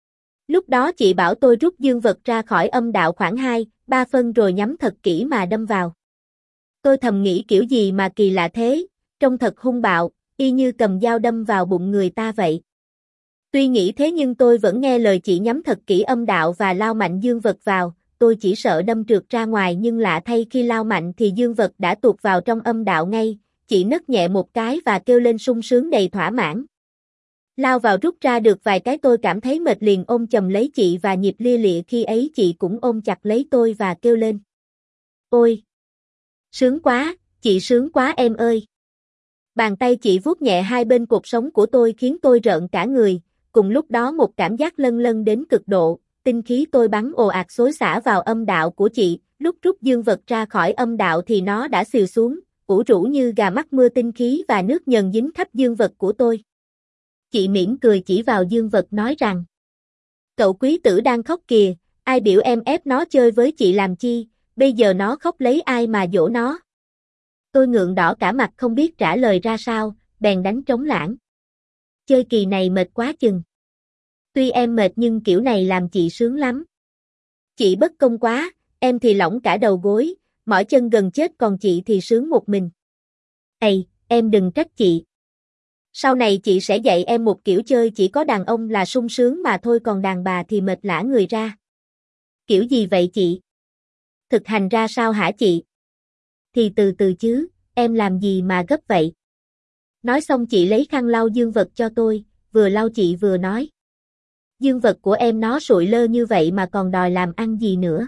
Lúc đó chị bảo tôi rút dương vật ra khỏi âm đạo khoảng hai, ba phân rồi nhắm thật kỹ mà đâm vào. Tôi thầm nghĩ kiểu gì mà kỳ lạ thế, trông thật hung bạo, y như cầm dao đâm vào bụng người ta vậy. Tuy nghĩ thế nhưng tôi vẫn nghe lời chị nhắm thật kỹ âm đạo và lao mạnh dương vật vào, tôi chỉ sợ đâm trượt ra ngoài nhưng lạ thay khi lao mạnh thì dương vật đã tuột vào trong âm đạo ngay, chị nấc nhẹ một cái và kêu lên sung sướng đầy thỏa mãn. Lao vào rút ra được vài cái tôi cảm thấy mệt liền ôm chầm lấy chị và nhịp lia lịa khi ấy chị cũng ôm chặt lấy tôi và kêu lên. Ôi! Sướng quá, chị sướng quá em ơi! Bàn tay chị vuốt nhẹ hai bên cột sống của tôi khiến tôi rợn cả người, cùng lúc đó một cảm giác lân lân đến cực độ, tinh khí tôi bắn ồ ạt xối xả vào âm đạo của chị, lúc rút dương vật ra khỏi âm đạo thì nó đã xìu xuống, ủ rũ như gà mắc mưa tinh khí và nước nhần dính khắp dương vật của tôi. Chị mỉm cười chỉ vào dương vật nói rằng, cậu quý tử đang khóc kìa, ai biểu em ép nó chơi với chị làm chi, bây giờ nó khóc lấy ai mà dỗ nó. Tôi ngượng đỏ cả mặt không biết trả lời ra sao, bèn đánh trống lảng. Chơi kỳ này mệt quá chừng. Tuy em mệt nhưng kiểu này làm chị sướng lắm. Chị bất công quá, em thì lỏng cả đầu gối, mỏi chân gần chết còn chị thì sướng một mình. Ây, em đừng trách chị. Sau này chị sẽ dạy em một kiểu chơi chỉ có đàn ông là sung sướng mà thôi còn đàn bà thì mệt lả người ra. Kiểu gì vậy chị? Thực hành ra sao hả chị? Thì từ từ chứ, em làm gì mà gấp vậy? Nói xong chị lấy khăn lau dương vật cho tôi, vừa lau chị vừa nói. Dương vật của em nó sụi lơ như vậy mà còn đòi làm ăn gì nữa.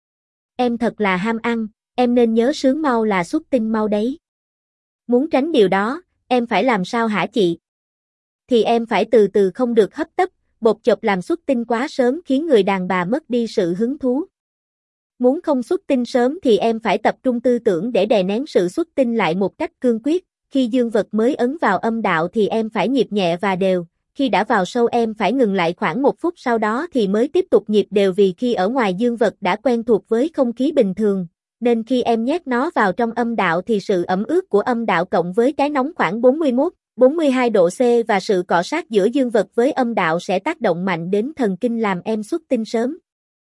Em thật là ham ăn, em nên nhớ sướng mau là xuất tinh mau đấy. Muốn tránh điều đó, em phải làm sao hả chị? Thì em phải từ từ không được hấp tấp, bột chộp làm xuất tinh quá sớm khiến người đàn bà mất đi sự hứng thú. Muốn không xuất tinh sớm thì em phải tập trung tư tưởng để đè nén sự xuất tinh lại một cách cương quyết, khi dương vật mới ấn vào âm đạo thì em phải nhịp nhẹ và đều, khi đã vào sâu em phải ngừng lại khoảng một phút sau đó thì mới tiếp tục nhịp đều vì khi ở ngoài dương vật đã quen thuộc với không khí bình thường, nên khi em nhét nó vào trong âm đạo thì sự ẩm ướt của âm đạo cộng với cái nóng khoảng bốn mươi mốt, bốn mươi hai độ C và sự cọ sát giữa dương vật với âm đạo sẽ tác động mạnh đến thần kinh làm em xuất tinh sớm.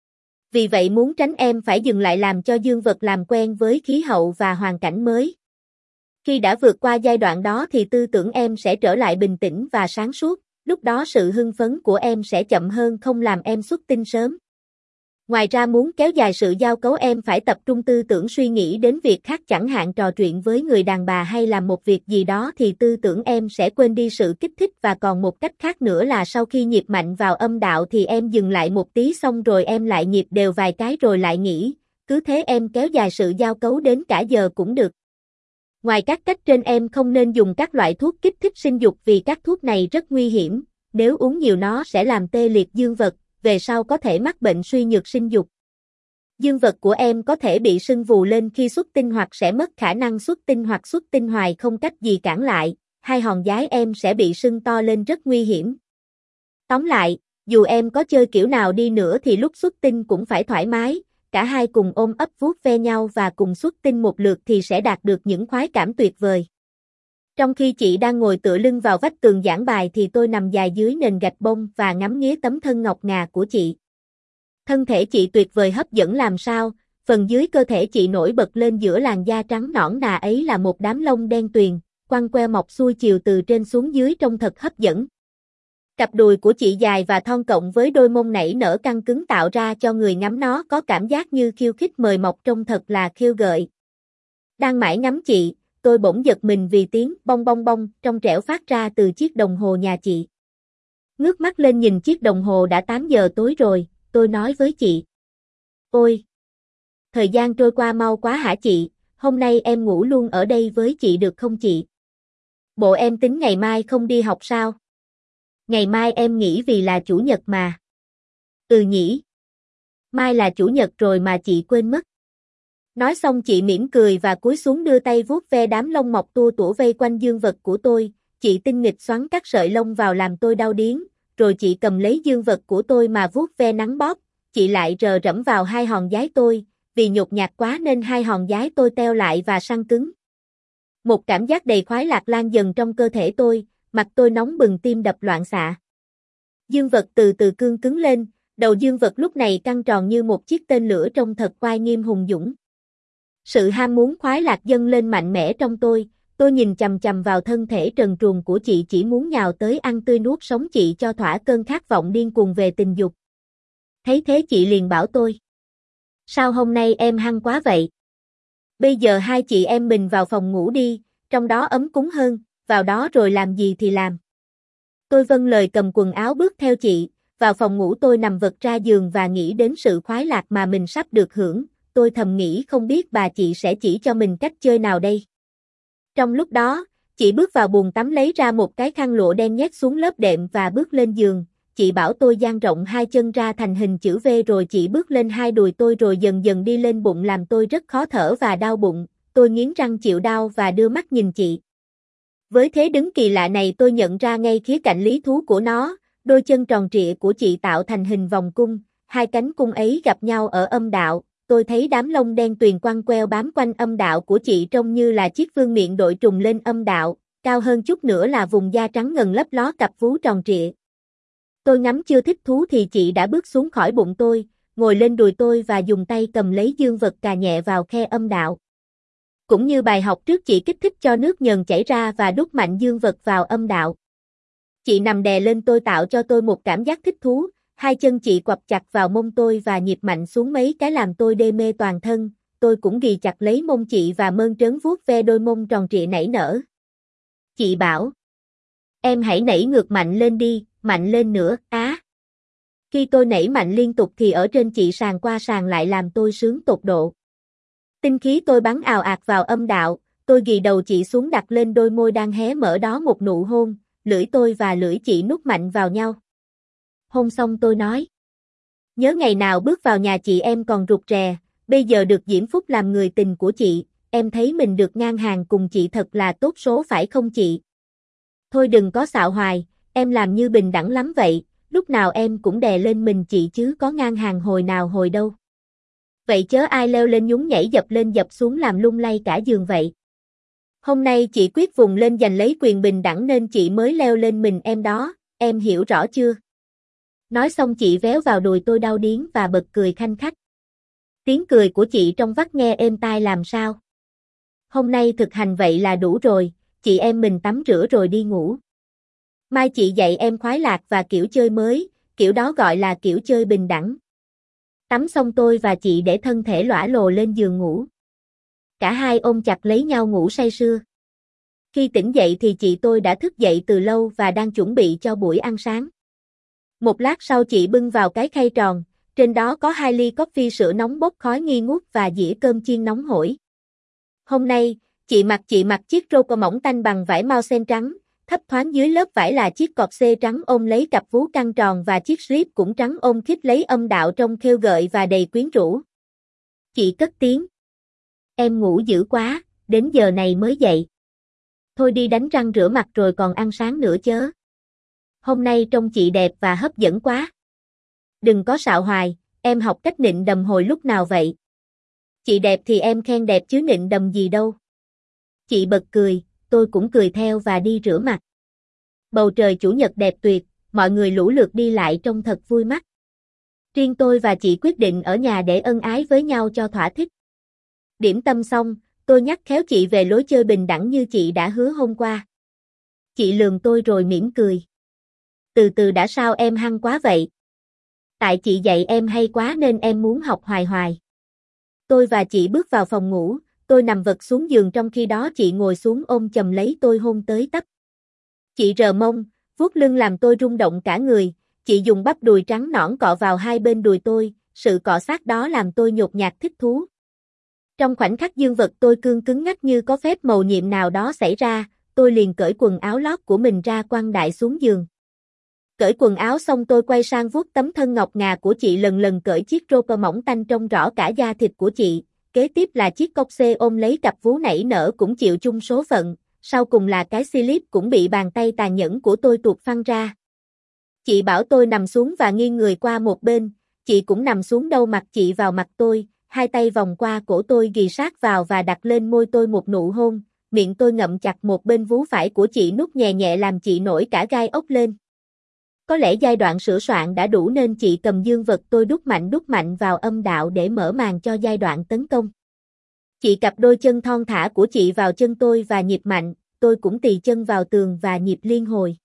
Vì vậy muốn tránh em phải dừng lại làm cho dương vật làm quen với khí hậu và hoàn cảnh mới. Khi đã vượt qua giai đoạn đó thì tư tưởng em sẽ trở lại bình tĩnh và sáng suốt, lúc đó sự hưng phấn của em sẽ chậm hơn không làm em xuất tinh sớm. Ngoài ra muốn kéo dài sự giao cấu em phải tập trung tư tưởng suy nghĩ đến việc khác chẳng hạn trò chuyện với người đàn bà hay làm một việc gì đó thì tư tưởng em sẽ quên đi sự kích thích và còn một cách khác nữa là sau khi nhịp mạnh vào âm đạo thì em dừng lại một tí xong rồi em lại nhịp đều vài cái rồi lại nghỉ, cứ thế em kéo dài sự giao cấu đến cả giờ cũng được. Ngoài các cách trên em không nên dùng các loại thuốc kích thích sinh dục vì các thuốc này rất nguy hiểm, nếu uống nhiều nó sẽ làm tê liệt dương vật, về sau có thể mắc bệnh suy nhược sinh dục. Dương vật của em có thể bị sưng vù lên khi xuất tinh hoặc sẽ mất khả năng xuất tinh hoặc xuất tinh hoài không cách gì cản lại, hai hòn giái em sẽ bị sưng to lên rất nguy hiểm. Tóm lại, dù em có chơi kiểu nào đi nữa thì lúc xuất tinh cũng phải thoải mái, cả hai cùng ôm ấp vuốt ve nhau và cùng xuất tinh một lượt thì sẽ đạt được những khoái cảm tuyệt vời. Trong khi chị đang ngồi tựa lưng vào vách tường giảng bài thì tôi nằm dài dưới nền gạch bông và ngắm nghía tấm thân ngọc ngà của chị. Thân thể chị tuyệt vời hấp dẫn làm sao, phần dưới cơ thể chị nổi bật lên giữa làn da trắng nõn nà ấy là một đám lông đen tuyền, quăng queo mọc xuôi chiều từ trên xuống dưới trông thật hấp dẫn. Cặp đùi của chị dài và thon cộng với đôi mông nảy nở căng cứng tạo ra cho người ngắm nó có cảm giác như khiêu khích mời mọc trông thật là khiêu gợi. Đang mãi ngắm chị, tôi bỗng giật mình vì tiếng bong bong bong trong trẻo phát ra từ chiếc đồng hồ nhà chị. Ngước mắt lên nhìn chiếc đồng hồ đã tám giờ tối rồi, tôi nói với chị. Ôi! Thời gian trôi qua mau quá hả chị, hôm nay em ngủ luôn ở đây với chị được không chị? Bộ em tính ngày mai không đi học sao? Ngày mai em nghỉ vì là chủ nhật mà. Ừ nhỉ. Mai là chủ nhật rồi mà chị quên mất. Nói xong chị mỉm cười và cúi xuống đưa tay vuốt ve đám lông mọc tua tủa vây quanh dương vật của tôi, chị tinh nghịch xoắn các sợi lông vào làm tôi đau điếng, rồi chị cầm lấy dương vật của tôi mà vuốt ve nắn bóp, chị lại rờ rẫm vào hai hòn giái tôi, vì nhột nhạt quá nên hai hòn giái tôi teo lại và săn cứng. Một cảm giác đầy khoái lạc lan dần trong cơ thể tôi, mặt tôi nóng bừng tim đập loạn xạ. Dương vật từ từ cương cứng lên, đầu dương vật lúc này căng tròn như một chiếc tên lửa trông thật oai nghiêm hùng dũng. Sự ham muốn khoái lạc dâng lên mạnh mẽ trong tôi, tôi nhìn chằm chằm vào thân thể trần truồng của chị chỉ muốn nhào tới ăn tươi nuốt sống chị cho thỏa cơn khát vọng điên cuồng về tình dục. Thấy thế chị liền bảo tôi. Sao hôm nay em hăng quá vậy? Bây giờ hai chị em mình vào phòng ngủ đi, trong đó ấm cúng hơn, vào đó rồi làm gì thì làm. Tôi vâng lời cầm quần áo bước theo chị, vào phòng ngủ tôi nằm vật ra giường và nghĩ đến sự khoái lạc mà mình sắp được hưởng, tôi thầm nghĩ không biết bà chị sẽ chỉ cho mình cách chơi nào đây. Trong lúc đó, chị bước vào bồn tắm lấy ra một cái khăn lụa đen nhét xuống lớp đệm và bước lên giường, chị bảo tôi dang rộng hai chân ra thành hình chữ V rồi chị bước lên hai đùi tôi rồi dần dần đi lên bụng làm tôi rất khó thở và đau bụng, tôi nghiến răng chịu đau và đưa mắt nhìn chị. Với thế đứng kỳ lạ này tôi nhận ra ngay khía cạnh lý thú của nó, đôi chân tròn trịa của chị tạo thành hình vòng cung, hai cánh cung ấy gặp nhau ở âm đạo, tôi thấy đám lông đen tuyền quăng queo bám quanh âm đạo của chị trông như là chiếc vương miện đội trùng lên âm đạo, cao hơn chút nữa là vùng da trắng ngần lấp ló cặp vú tròn trịa. Tôi ngắm chưa thích thú thì chị đã bước xuống khỏi bụng tôi, ngồi lên đùi tôi và dùng tay cầm lấy dương vật cà nhẹ vào khe âm đạo. Cũng như bài học trước chị kích thích cho nước nhờn chảy ra và đút mạnh dương vật vào âm đạo. Chị nằm đè lên tôi tạo cho tôi một cảm giác thích thú, hai chân chị quặp chặt vào mông tôi và nhịp mạnh xuống mấy cái làm tôi đê mê toàn thân, tôi cũng ghì chặt lấy mông chị và mơn trớn vuốt ve đôi mông tròn trịa nảy nở. Chị bảo, em hãy nảy ngược mạnh lên đi, mạnh lên nữa, á. Khi tôi nảy mạnh liên tục thì ở trên chị sàn qua sàn lại làm tôi sướng tột độ. Tinh khí tôi bắn ào ạt vào âm đạo, tôi ghì đầu chị xuống đặt lên đôi môi đang hé mở đó một nụ hôn, lưỡi tôi và lưỡi chị nút mạnh vào nhau. Hôn xong tôi nói, nhớ ngày nào bước vào nhà chị em còn rụt rè, bây giờ được diễm phúc làm người tình của chị, em thấy mình được ngang hàng cùng chị thật là tốt số phải không chị? Thôi đừng có xạo hoài, em làm như bình đẳng lắm vậy, lúc nào em cũng đè lên mình chị chứ có ngang hàng hồi nào hồi đâu. Vậy chớ ai leo lên nhún nhảy dập lên dập xuống làm lung lay cả giường vậy. Hôm nay chị quyết vùng lên giành lấy quyền bình đẳng nên chị mới leo lên mình em đó, em hiểu rõ chưa? Nói xong chị véo vào đùi tôi đau điếng và bật cười khanh khách. Tiếng cười của chị trong vắt nghe êm tai làm sao. Hôm nay thực hành vậy là đủ rồi, chị em mình tắm rửa rồi đi ngủ. Mai chị dạy em khoái lạc và kiểu chơi mới, kiểu đó gọi là kiểu chơi bình đẳng. Tắm xong tôi và chị để thân thể lõa lồ lên giường ngủ. Cả hai ôm chặt lấy nhau ngủ say sưa. Khi tỉnh dậy thì chị tôi đã thức dậy từ lâu và đang chuẩn bị cho buổi ăn sáng. Một lát sau chị bưng vào cái khay tròn, trên đó có hai ly coffee sữa nóng bốc khói nghi ngút và dĩa cơm chiên nóng hổi. Hôm nay, chị mặc chị mặc chiếc rô mỏng tanh bằng vải mau sen trắng, thấp thoáng dưới lớp vải là chiếc cọt xê trắng ôm lấy cặp vú căng tròn và chiếc slip cũng trắng ôm khít lấy âm đạo trông khêu gợi và đầy quyến rũ. Chị cất tiếng. Em ngủ dữ quá, đến giờ này mới dậy. Thôi đi đánh răng rửa mặt rồi còn ăn sáng nữa chớ. Hôm nay trông chị đẹp và hấp dẫn quá. Đừng có xạo hoài, em học cách nịnh đầm hồi lúc nào vậy? Chị đẹp thì em khen đẹp chứ nịnh đầm gì đâu. Chị bật cười, tôi cũng cười theo và đi rửa mặt. Bầu trời chủ nhật đẹp tuyệt, mọi người lũ lượt đi lại trông thật vui mắt. Riêng tôi và chị quyết định ở nhà để ân ái với nhau cho thỏa thích. Điểm tâm xong, tôi nhắc khéo chị về lối chơi bình đẳng như chị đã hứa hôm qua. Chị lườm tôi rồi mỉm cười. Từ từ đã sao em hăng quá vậy? Tại chị dạy em hay quá nên em muốn học hoài hoài. Tôi và chị bước vào phòng ngủ, tôi nằm vật xuống giường trong khi đó chị ngồi xuống ôm chầm lấy tôi hôn tới tấp. Chị rờ mông, vuốt lưng làm tôi rung động cả người, chị dùng bắp đùi trắng nõn cọ vào hai bên đùi tôi, sự cọ sát đó làm tôi nhột nhạt thích thú. Trong khoảnh khắc dương vật tôi cương cứng ngắc như có phép mầu nhiệm nào đó xảy ra, tôi liền cởi quần áo lót của mình ra quăng đại xuống giường. Cởi quần áo xong tôi quay sang vuốt tấm thân ngọc ngà của chị lần lần cởi chiếc rô mỏng tanh trông rõ cả da thịt của chị, kế tiếp là chiếc cốc xê ôm lấy cặp vú nảy nở cũng chịu chung số phận, sau cùng là cái slip cũng bị bàn tay tàn nhẫn của tôi tuột phăng ra. Chị bảo tôi nằm xuống và nghiêng người qua một bên, chị cũng nằm xuống đâu mặt chị vào mặt tôi, hai tay vòng qua cổ tôi ghì sát vào và đặt lên môi tôi một nụ hôn, miệng tôi ngậm chặt một bên vú phải của chị nút nhẹ nhẹ làm chị nổi cả gai ốc lên. Có lẽ giai đoạn sửa soạn đã đủ nên chị cầm dương vật tôi đút mạnh đút mạnh vào âm đạo để mở màn cho giai đoạn tấn công. Chị cặp đôi chân thon thả của chị vào chân tôi và nhịp mạnh, tôi cũng tì chân vào tường và nhịp liên hồi.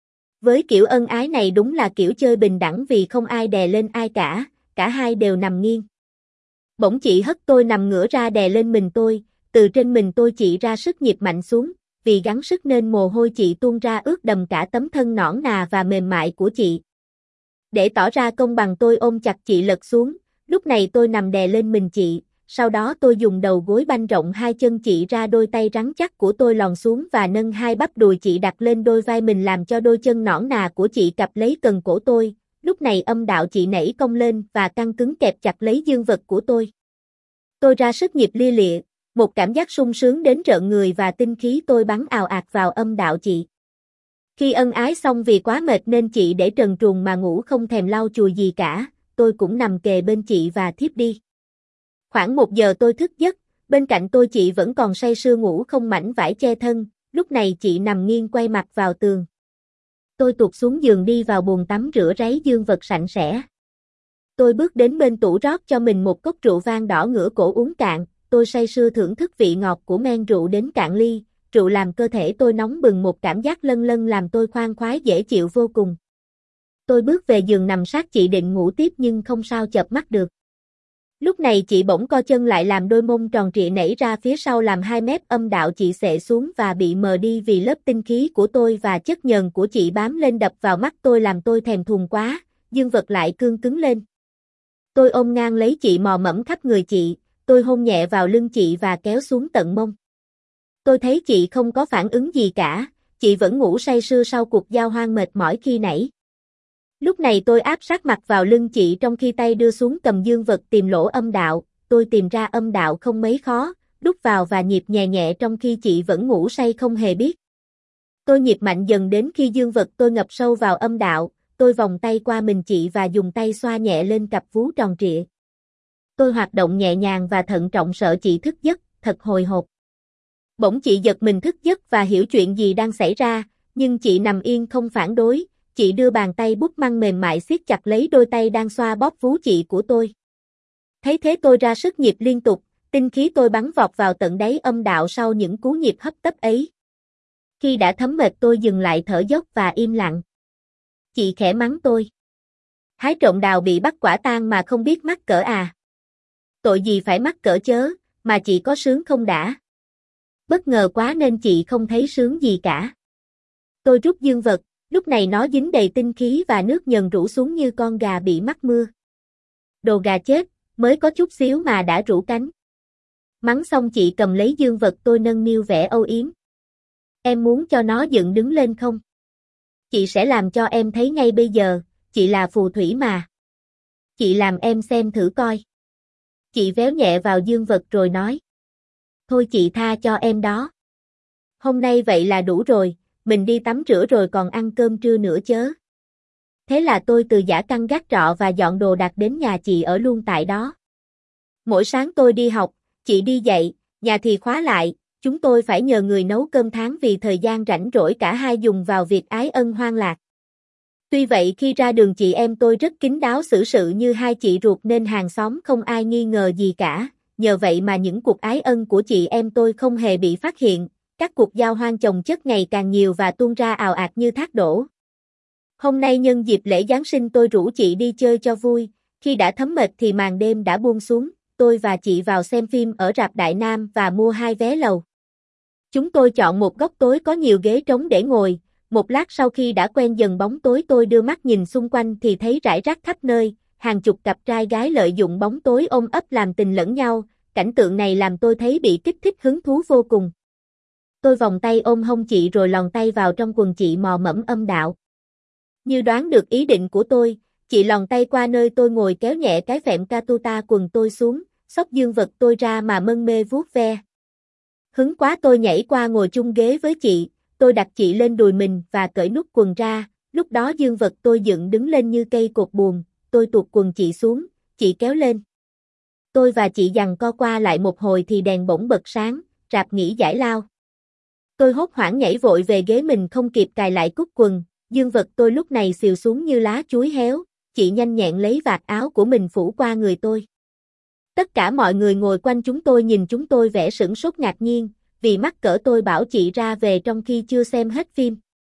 Với kiểu ân ái này đúng là kiểu chơi bình đẳng vì không ai đè lên ai cả, cả hai đều nằm nghiêng. Bỗng chị hất tôi nằm ngửa ra đè lên mình tôi, từ trên mình tôi chị ra sức nhịp mạnh xuống, vì gắng sức nên mồ hôi chị tuôn ra ướt đầm cả tấm thân nõn nà và mềm mại của chị. Để tỏ ra công bằng tôi ôm chặt chị lật xuống, lúc này tôi nằm đè lên mình chị, sau đó tôi dùng đầu gối banh rộng hai chân chị ra, đôi tay rắn chắc của tôi lòn xuống và nâng hai bắp đùi chị đặt lên đôi vai mình làm cho đôi chân nõn nà của chị cặp lấy cần cổ tôi, lúc này âm đạo chị nảy cong lên và căng cứng kẹp chặt lấy dương vật của tôi. Tôi ra sức nhịp lia lịa, một cảm giác sung sướng đến rợn người và tinh khí tôi bắn ào ạt vào âm đạo chị. Khi ân ái xong vì quá mệt nên chị để trần truồng mà ngủ không thèm lau chùi gì cả, tôi cũng nằm kề bên chị và thiếp đi. Khoảng một giờ tôi thức giấc, bên cạnh tôi chị vẫn còn say sưa ngủ không mảnh vải che thân, lúc này chị nằm nghiêng quay mặt vào tường. Tôi tuột xuống giường đi vào bồn tắm rửa ráy dương vật sạch sẽ. Tôi bước đến bên tủ rót cho mình một cốc rượu vang đỏ ngửa cổ uống cạn, tôi say sưa thưởng thức vị ngọt của men rượu đến cạn ly, rượu làm cơ thể tôi nóng bừng, một cảm giác lân lân làm tôi khoan khoái dễ chịu vô cùng. Tôi bước về giường nằm sát chị định ngủ tiếp nhưng không sao chợp mắt được. Lúc này chị bỗng co chân lại làm đôi mông tròn trịa nảy ra phía sau làm hai mép âm đạo chị xệ xuống và bị mờ đi vì lớp tinh khí của tôi và chất nhờn của chị bám lên đập vào mắt tôi làm tôi thèm thuồng quá, dương vật lại cương cứng lên. Tôi ôm ngang lấy chị mò mẫm khắp người chị, tôi hôn nhẹ vào lưng chị và kéo xuống tận mông. Tôi thấy chị không có phản ứng gì cả, chị vẫn ngủ say sưa sau cuộc giao hoan mệt mỏi khi nãy. Lúc này tôi áp sát mặt vào lưng chị trong khi tay đưa xuống cầm dương vật tìm lỗ âm đạo, tôi tìm ra âm đạo không mấy khó, đút vào và nhịp nhẹ nhẹ trong khi chị vẫn ngủ say không hề biết. Tôi nhịp mạnh dần đến khi dương vật tôi ngập sâu vào âm đạo, tôi vòng tay qua mình chị và dùng tay xoa nhẹ lên cặp vú tròn trịa. Tôi hoạt động nhẹ nhàng và thận trọng sợ chị thức giấc, thật hồi hộp. Bỗng chị giật mình thức giấc và hiểu chuyện gì đang xảy ra, nhưng chị nằm yên không phản đối, chị đưa bàn tay búp măng mềm mại siết chặt lấy đôi tay đang xoa bóp vú chị của tôi. Thấy thế tôi ra sức nhịp liên tục, tinh khí tôi bắn vọt vào tận đáy âm đạo sau những cú nhịp hấp tấp ấy. Khi đã thấm mệt tôi dừng lại thở dốc và im lặng. Chị khẽ mắng tôi. Hái trộm đào bị bắt quả tang mà không biết mắc cỡ à? Tội gì phải mắc cỡ chớ, mà chị có sướng không đã? Bất ngờ quá nên chị không thấy sướng gì cả. Tôi rút dương vật, lúc này nó dính đầy tinh khí và nước nhờn rủ xuống như con gà bị mắc mưa. Đồ gà chết, mới có chút xíu mà đã rũ cánh. Mắng xong chị cầm lấy dương vật tôi nâng niu vẻ âu yếm. Em muốn cho nó dựng đứng lên không? Chị sẽ làm cho em thấy ngay bây giờ, chị là phù thủy mà. Chị làm em xem thử coi. Chị véo nhẹ vào dương vật rồi nói. Thôi chị tha cho em đó. Hôm nay vậy là đủ rồi, mình đi tắm rửa rồi còn ăn cơm trưa nữa chớ. Thế là tôi từ giã căn gác trọ và dọn đồ đạc đến nhà chị ở luôn tại đó. Mỗi sáng tôi đi học, chị đi dạy, nhà thì khóa lại, chúng tôi phải nhờ người nấu cơm tháng vì thời gian rảnh rỗi cả hai dùng vào việc ái ân hoang lạc. Tuy vậy khi ra đường chị em tôi rất kín đáo xử sự như hai chị ruột nên hàng xóm không ai nghi ngờ gì cả, nhờ vậy mà những cuộc ái ân của chị em tôi không hề bị phát hiện, các cuộc giao hoan chồng chất ngày càng nhiều và tuôn ra ào ạt như thác đổ. Hôm nay nhân dịp lễ Giáng sinh tôi rủ chị đi chơi cho vui, khi đã thấm mệt thì màn đêm đã buông xuống, tôi và chị vào xem phim ở rạp Đại Nam và mua hai vé lầu. Chúng tôi chọn một góc tối có nhiều ghế trống để ngồi, một lát sau khi đã quen dần bóng tối tôi đưa mắt nhìn xung quanh thì thấy rải rác khắp nơi, hàng chục cặp trai gái lợi dụng bóng tối ôm ấp làm tình lẫn nhau, cảnh tượng này làm tôi thấy bị kích thích hứng thú vô cùng. Tôi vòng tay ôm hông chị rồi lòn tay vào trong quần chị mò mẫm âm đạo. Như đoán được ý định của tôi, chị lòn tay qua nơi tôi ngồi kéo nhẹ cái phệm katuta quần tôi xuống, xốc dương vật tôi ra mà mân mê vuốt ve. Hứng quá tôi nhảy qua ngồi chung ghế với chị, tôi đặt chị lên đùi mình và cởi nút quần ra, lúc đó dương vật tôi dựng đứng lên như cây cột buồm, tôi tuột quần chị xuống, chị kéo lên. Tôi và chị giằng co qua lại một hồi thì đèn bỗng bật sáng, rạp nghỉ giải lao. Tôi hốt hoảng nhảy vội về ghế mình không kịp cài lại cúc quần, dương vật tôi lúc này xìu xuống như lá chuối héo, chị nhanh nhẹn lấy vạt áo của mình phủ qua người tôi. Tất cả mọi người ngồi quanh chúng tôi nhìn chúng tôi vẻ sửng sốt ngạc nhiên, vì mắc cỡ tôi bảo chị ra về trong khi chưa xem hết phim.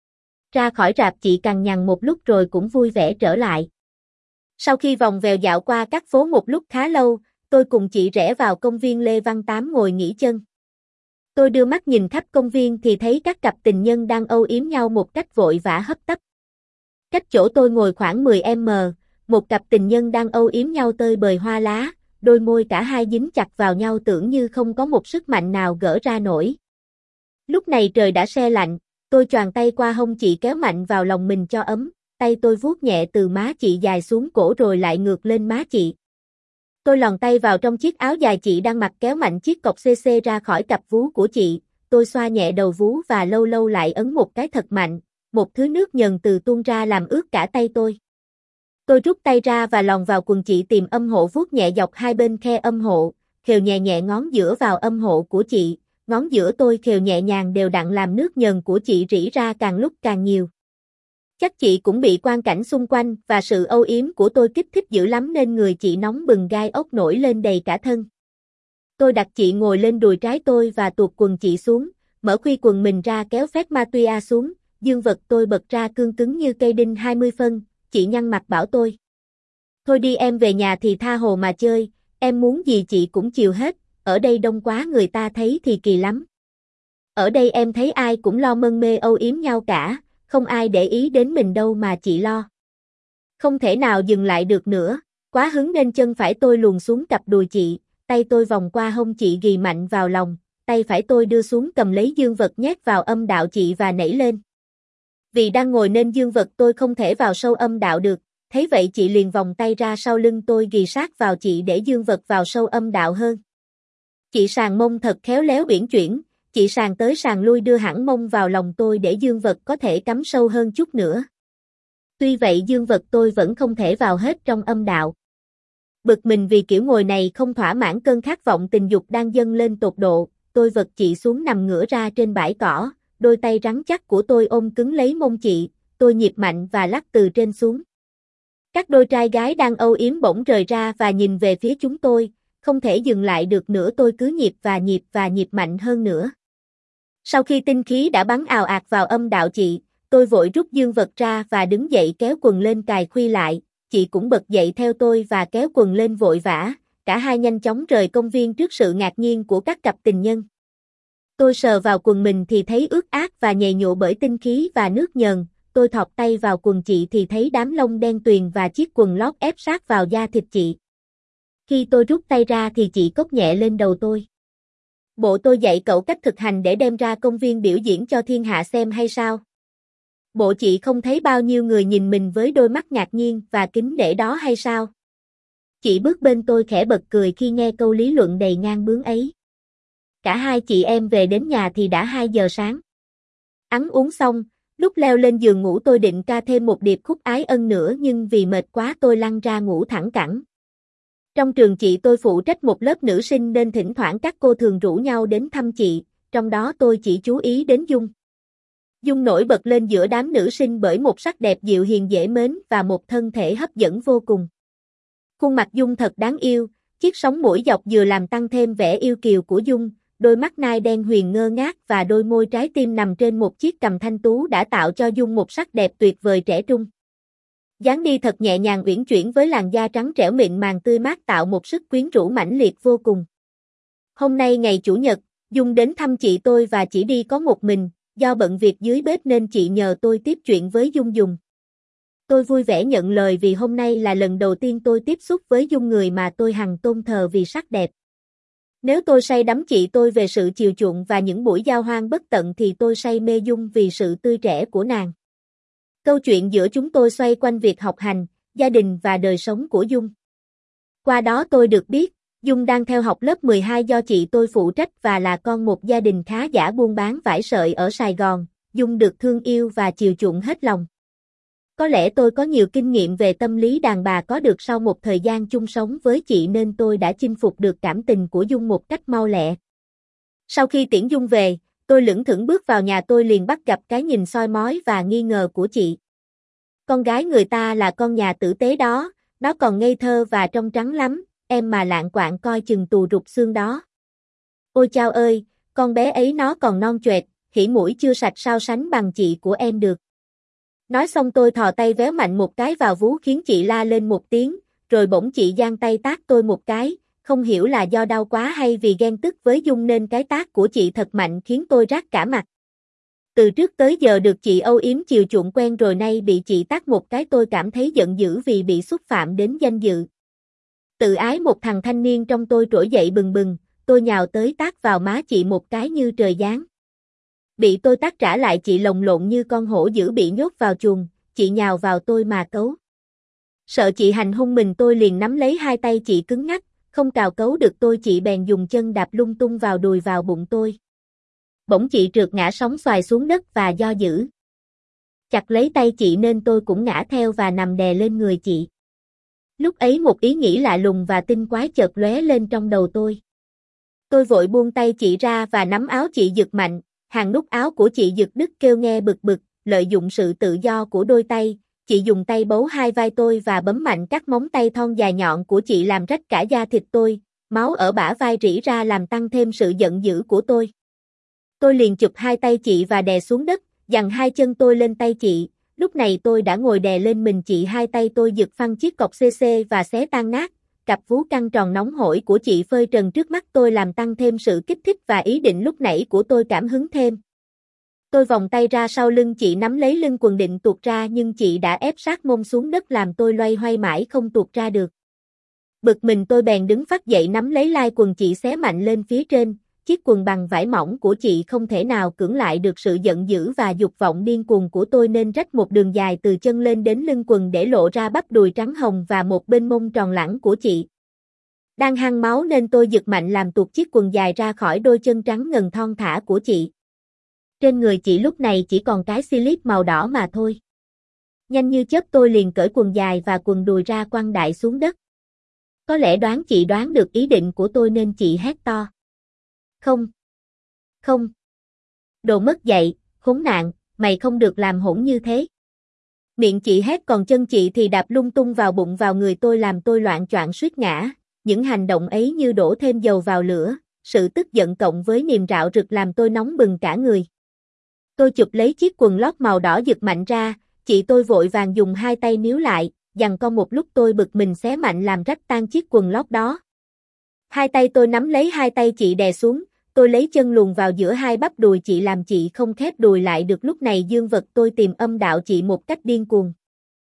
Ra khỏi rạp chị cằn nhằn một lúc rồi cũng vui vẻ trở lại. Sau khi vòng vèo dạo qua các phố một lúc khá lâu, tôi cùng chị rẽ vào công viên Lê Văn Tám ngồi nghỉ chân. Tôi đưa mắt nhìn khắp công viên thì thấy các cặp tình nhân đang âu yếm nhau một cách vội vã hấp tấp. Cách chỗ tôi ngồi khoảng mười mét, một cặp tình nhân đang âu yếm nhau tơi bời hoa lá, đôi môi cả hai dính chặt vào nhau tưởng như không có một sức mạnh nào gỡ ra nổi. Lúc này trời đã se lạnh, tôi choàng tay qua hông chị kéo mạnh vào lòng mình cho ấm, tay tôi vuốt nhẹ từ má chị dài xuống cổ rồi lại ngược lên má chị. Tôi lòn tay vào trong chiếc áo dài chị đang mặc kéo mạnh chiếc cộc xê xê ra khỏi cặp vú của chị, tôi xoa nhẹ đầu vú và lâu lâu lại ấn một cái thật mạnh, một thứ nước nhờn từ tuôn ra làm ướt cả tay tôi. Tôi rút tay ra và lòn vào quần chị tìm âm hộ vuốt nhẹ dọc hai bên khe âm hộ, khều nhẹ nhẹ ngón giữa vào âm hộ của chị, ngón giữa tôi khều nhẹ nhàng đều đặn làm nước nhờn của chị rỉ ra càng lúc càng nhiều. Chắc chị cũng bị quang cảnh xung quanh và sự âu yếm của tôi kích thích dữ lắm nên người chị nóng bừng gai ốc nổi lên đầy cả thân. Tôi đặt chị ngồi lên đùi trái tôi và tuột quần chị xuống, mở khuy quần mình ra kéo phét ma tuy a xuống, dương vật tôi bật ra cương cứng như cây đinh hai mươi phân, chị nhăn mặt bảo tôi. Thôi đi em về nhà thì tha hồ mà chơi, em muốn gì chị cũng chiều hết, ở đây đông quá người ta thấy thì kỳ lắm. Ở đây em thấy ai cũng lo mân mê âu yếm nhau cả, không ai để ý đến mình đâu mà chị lo. Không thể nào dừng lại được nữa, quá hứng nên chân phải tôi luồn xuống cặp đùi chị, tay tôi vòng qua hông chị ghì mạnh vào lòng, tay phải tôi đưa xuống cầm lấy dương vật nhét vào âm đạo chị và nảy lên. Vì đang ngồi nên dương vật tôi không thể vào sâu âm đạo được, thấy vậy chị liền vòng tay ra sau lưng tôi ghì sát vào chị để dương vật vào sâu âm đạo hơn. Chị sàn mông thật khéo léo uyển chuyển, chị sàn tới sàn lui đưa hẳn mông vào lòng tôi để dương vật có thể cắm sâu hơn chút nữa. Tuy vậy dương vật tôi vẫn không thể vào hết trong âm đạo. Bực mình vì kiểu ngồi này không thỏa mãn cơn khát vọng tình dục đang dâng lên tột độ, tôi vật chị xuống nằm ngửa ra trên bãi cỏ, đôi tay rắn chắc của tôi ôm cứng lấy mông chị, tôi nhịp mạnh và lắc từ trên xuống. Các đôi trai gái đang âu yếm bỗng rời ra và nhìn về phía chúng tôi, không thể dừng lại được nữa tôi cứ nhịp và nhịp và nhịp mạnh hơn nữa. Sau khi tinh khí đã bắn ào ạt vào âm đạo chị, tôi vội rút dương vật ra và đứng dậy kéo quần lên cài khuy lại, chị cũng bật dậy theo tôi và kéo quần lên vội vã, cả hai nhanh chóng rời công viên trước sự ngạc nhiên của các cặp tình nhân. Tôi sờ vào quần mình thì thấy ướt át và nhầy nhụa bởi tinh khí và nước nhờn, tôi thọt tay vào quần chị thì thấy đám lông đen tuyền và chiếc quần lót ép sát vào da thịt chị. Khi tôi rút tay ra thì chị cốc nhẹ lên đầu tôi. Bộ tôi dạy cậu cách thực hành để đem ra công viên biểu diễn cho thiên hạ xem hay sao? Bộ chị không thấy bao nhiêu người nhìn mình với đôi mắt ngạc nhiên và kính nể đó hay sao? Chị bước bên tôi khẽ bật cười khi nghe câu lý luận đầy ngang bướng ấy. Cả hai chị em về đến nhà thì đã hai giờ sáng. Ăn uống xong, lúc leo lên giường ngủ tôi định ca thêm một điệp khúc ái ân nữa nhưng vì mệt quá tôi lăn ra ngủ thẳng cẳng. Trong trường chị tôi phụ trách một lớp nữ sinh nên thỉnh thoảng các cô thường rủ nhau đến thăm chị, trong đó tôi chỉ chú ý đến Dung. Dung nổi bật lên giữa đám nữ sinh bởi một sắc đẹp dịu hiền dễ mến và một thân thể hấp dẫn vô cùng. Khuôn mặt Dung thật đáng yêu, chiếc sống mũi dọc vừa làm tăng thêm vẻ yêu kiều của Dung, đôi mắt nai đen huyền ngơ ngác và đôi môi trái tim nằm trên một chiếc cằm thanh tú đã tạo cho Dung một sắc đẹp tuyệt vời trẻ trung. Dáng đi thật nhẹ nhàng uyển chuyển với làn da trắng trẻo mịn màng tươi mát tạo một sức quyến rũ mãnh liệt vô cùng. Hôm nay ngày Chủ nhật, Dung đến thăm chị tôi và chỉ đi có một mình, do bận việc dưới bếp nên chị nhờ tôi tiếp chuyện với Dung dùng. Tôi vui vẻ nhận lời vì hôm nay là lần đầu tiên tôi tiếp xúc với Dung người mà tôi hằng tôn thờ vì sắc đẹp. Nếu tôi say đắm chị tôi về sự chiều chuộng và những buổi giao hoan bất tận thì tôi say mê Dung vì sự tươi trẻ của nàng. Câu chuyện giữa chúng tôi xoay quanh việc học hành, gia đình và đời sống của Dung. Qua đó tôi được biết, Dung đang theo học lớp mười hai do chị tôi phụ trách và là con một gia đình khá giả buôn bán vải sợi ở Sài Gòn, Dung được thương yêu và chiều chuộng hết lòng. Có lẽ tôi có nhiều kinh nghiệm về tâm lý đàn bà có được sau một thời gian chung sống với chị nên tôi đã chinh phục được cảm tình của Dung một cách mau lẹ. Sau khi tiễn Dung về, tôi lững thững bước vào nhà tôi liền bắt gặp cái nhìn soi mói và nghi ngờ của chị. Con gái người ta là con nhà tử tế đó, nó còn ngây thơ và trong trắng lắm, em mà lạng quạng coi chừng tù rụt xương đó. Ôi chao ơi, con bé ấy nó còn non choẹt, hỉ mũi chưa sạch sao sánh bằng chị của em được. Nói xong tôi thò tay véo mạnh một cái vào vú khiến chị la lên một tiếng, rồi bỗng chị giang tay tát tôi một cái, không hiểu là do đau quá hay vì ghen tức với Dung nên cái tát của chị thật mạnh khiến tôi rát cả mặt. Từ trước tới giờ được chị âu yếm chiều chuộng quen rồi nay bị chị tát một cái tôi cảm thấy giận dữ vì bị xúc phạm đến danh dự. Tự ái một thằng thanh niên trong tôi trỗi dậy bừng bừng, tôi nhào tới tát vào má chị một cái như trời giáng. Bị tôi tát trả lại chị lồng lộn như con hổ dữ bị nhốt vào chuồng, chị nhào vào tôi mà cấu. Sợ chị hành hung mình tôi liền nắm lấy hai tay chị cứng ngắc, không cào cấu được tôi chị bèn dùng chân đạp lung tung vào đùi vào bụng tôi. Bỗng chị trượt ngã sóng xoài xuống đất và do giữ chặt lấy tay chị nên tôi cũng ngã theo và nằm đè lên người chị. Lúc ấy một ý nghĩ lạ lùng và tinh quái chợt lóe lên trong đầu tôi. Tôi vội buông tay chị ra và nắm áo chị giật mạnh, hàng nút áo của chị giật đứt kêu nghe bực bực, lợi dụng sự tự do của đôi tay, chị dùng tay bấu hai vai tôi và bấm mạnh các móng tay thon dài nhọn của chị làm rách cả da thịt tôi, máu ở bả vai rỉ ra làm tăng thêm sự giận dữ của tôi. Tôi liền chụp hai tay chị và đè xuống đất, giằng hai chân tôi lên tay chị, lúc này tôi đã ngồi đè lên mình chị hai tay tôi giật phăng chiếc cọc xê xê và xé tan nát, cặp vú căng tròn nóng hổi của chị phơi trần trước mắt tôi làm tăng thêm sự kích thích và ý định lúc nãy của tôi cảm hứng thêm. Tôi vòng tay ra sau lưng chị nắm lấy lưng quần định tuột ra nhưng chị đã ép sát mông xuống đất làm tôi loay hoay mãi không tuột ra được. Bực mình tôi bèn đứng phắt dậy nắm lấy lai quần chị xé mạnh lên phía trên, chiếc quần bằng vải mỏng của chị không thể nào cưỡng lại được sự giận dữ và dục vọng điên cuồng của tôi nên rách một đường dài từ chân lên đến lưng quần để lộ ra bắp đùi trắng hồng và một bên mông tròn lẳng của chị. Đang hăng máu nên tôi giật mạnh làm tuột chiếc quần dài ra khỏi đôi chân trắng ngần thon thả của chị. Trên người chị lúc này chỉ còn cái slip màu đỏ mà thôi. Nhanh như chớp tôi liền cởi quần dài và quần đùi ra quăng đại xuống đất. Có lẽ đoán chị đoán được ý định của tôi nên chị hét to. Không. Không. Đồ mất dạy, khốn nạn, mày không được làm hỗn như thế. Miệng chị hét còn chân chị thì đạp lung tung vào bụng vào người tôi làm tôi loạng choạng suýt ngã. Những hành động ấy như đổ thêm dầu vào lửa, sự tức giận cộng với niềm rạo rực làm tôi nóng bừng cả người. Tôi chụp lấy chiếc quần lót màu đỏ giật mạnh ra, chị tôi vội vàng dùng hai tay níu lại, giằng co một lúc tôi bực mình xé mạnh làm rách tan chiếc quần lót đó. Hai tay tôi nắm lấy hai tay chị đè xuống, tôi lấy chân luồn vào giữa hai bắp đùi chị làm chị không khép đùi lại được lúc này dương vật tôi tìm âm đạo chị một cách điên cuồng.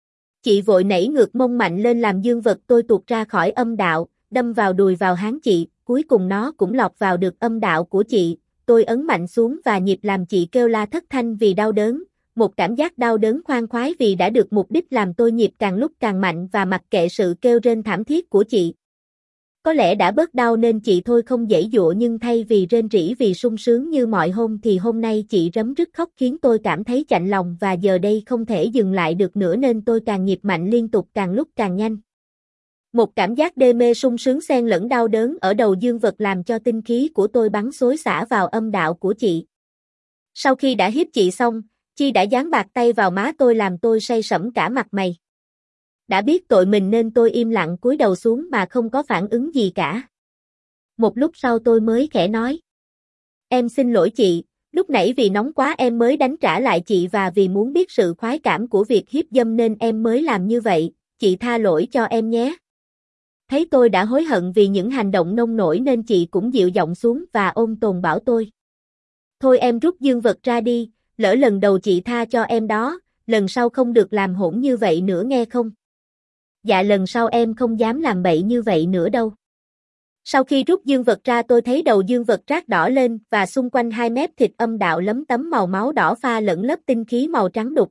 Chị vội nảy ngược mông mạnh lên làm dương vật tôi tuột ra khỏi âm đạo, đâm vào đùi vào háng chị, cuối cùng nó cũng lọt vào được âm đạo của chị, tôi ấn mạnh xuống và nhịp làm chị kêu la thất thanh vì đau đớn, một cảm giác đau đớn khoan khoái vì đã được mục đích làm tôi nhịp càng lúc càng mạnh và mặc kệ sự kêu rên thảm thiết của chị. Có lẽ đã bớt đau nên chị thôi không giãy giụa nhưng thay vì rên rỉ vì sung sướng như mọi hôm thì hôm nay chị rấm rứt khóc khiến tôi cảm thấy chạnh lòng và giờ đây không thể dừng lại được nữa nên tôi càng nhịp mạnh liên tục càng lúc càng nhanh. Một cảm giác đê mê sung sướng xen lẫn đau đớn ở đầu dương vật làm cho tinh khí của tôi bắn xối xả vào âm đạo của chị. Sau khi đã hiếp chị xong, Chi đã dán bạc tay vào má tôi làm tôi say sẩm cả mặt mày. Đã biết tội mình nên tôi im lặng cúi đầu xuống mà không có phản ứng gì cả. Một lúc sau tôi mới khẽ nói. Em xin lỗi chị, lúc nãy vì nóng quá em mới đánh trả lại chị và vì muốn biết sự khoái cảm của việc hiếp dâm nên em mới làm như vậy, chị tha lỗi cho em nhé. Thấy tôi đã hối hận vì những hành động nông nổi nên chị cũng dịu giọng xuống và ôm tồn bảo tôi. Thôi em rút dương vật ra đi, lỡ lần đầu chị tha cho em đó, lần sau không được làm hỗn như vậy nữa nghe không? Dạ lần sau em không dám làm bậy như vậy nữa đâu. Sau khi rút dương vật ra tôi thấy đầu dương vật rát đỏ lên và xung quanh hai mép thịt âm đạo lấm tấm màu máu đỏ pha lẫn lớp tinh khí màu trắng đục.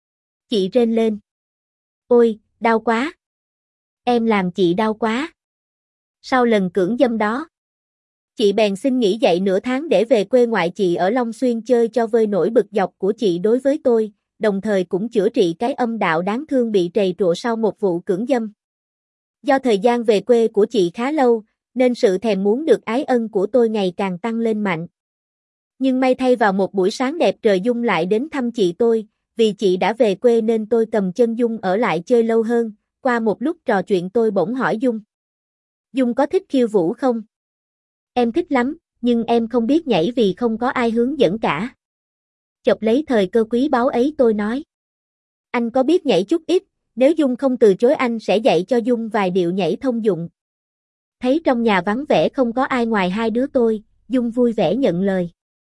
Chị rên lên. Ôi, đau quá. Em làm chị đau quá. Sau lần cưỡng dâm đó, chị bèn xin nghỉ dạy nửa tháng để về quê ngoại chị ở Long Xuyên chơi cho vơi nỗi bực dọc của chị đối với tôi, đồng thời cũng chữa trị cái âm đạo đáng thương bị trầy trụa sau một vụ cưỡng dâm. Do thời gian về quê của chị khá lâu, nên sự thèm muốn được ái ân của tôi ngày càng tăng lên mạnh. Nhưng may thay vào một buổi sáng đẹp trời Dung lại đến thăm chị tôi, vì chị đã về quê nên tôi cầm chân Dung ở lại chơi lâu hơn, qua một lúc trò chuyện tôi bỗng hỏi Dung. Dung có thích khiêu vũ không? Em thích lắm, nhưng em không biết nhảy vì không có ai hướng dẫn cả. Chộp lấy thời cơ quý báu ấy tôi nói. Anh có biết nhảy chút ít, nếu Dung không từ chối anh sẽ dạy cho Dung vài điệu nhảy thông dụng. Thấy trong nhà vắng vẻ không có ai ngoài hai đứa tôi, Dung vui vẻ nhận lời.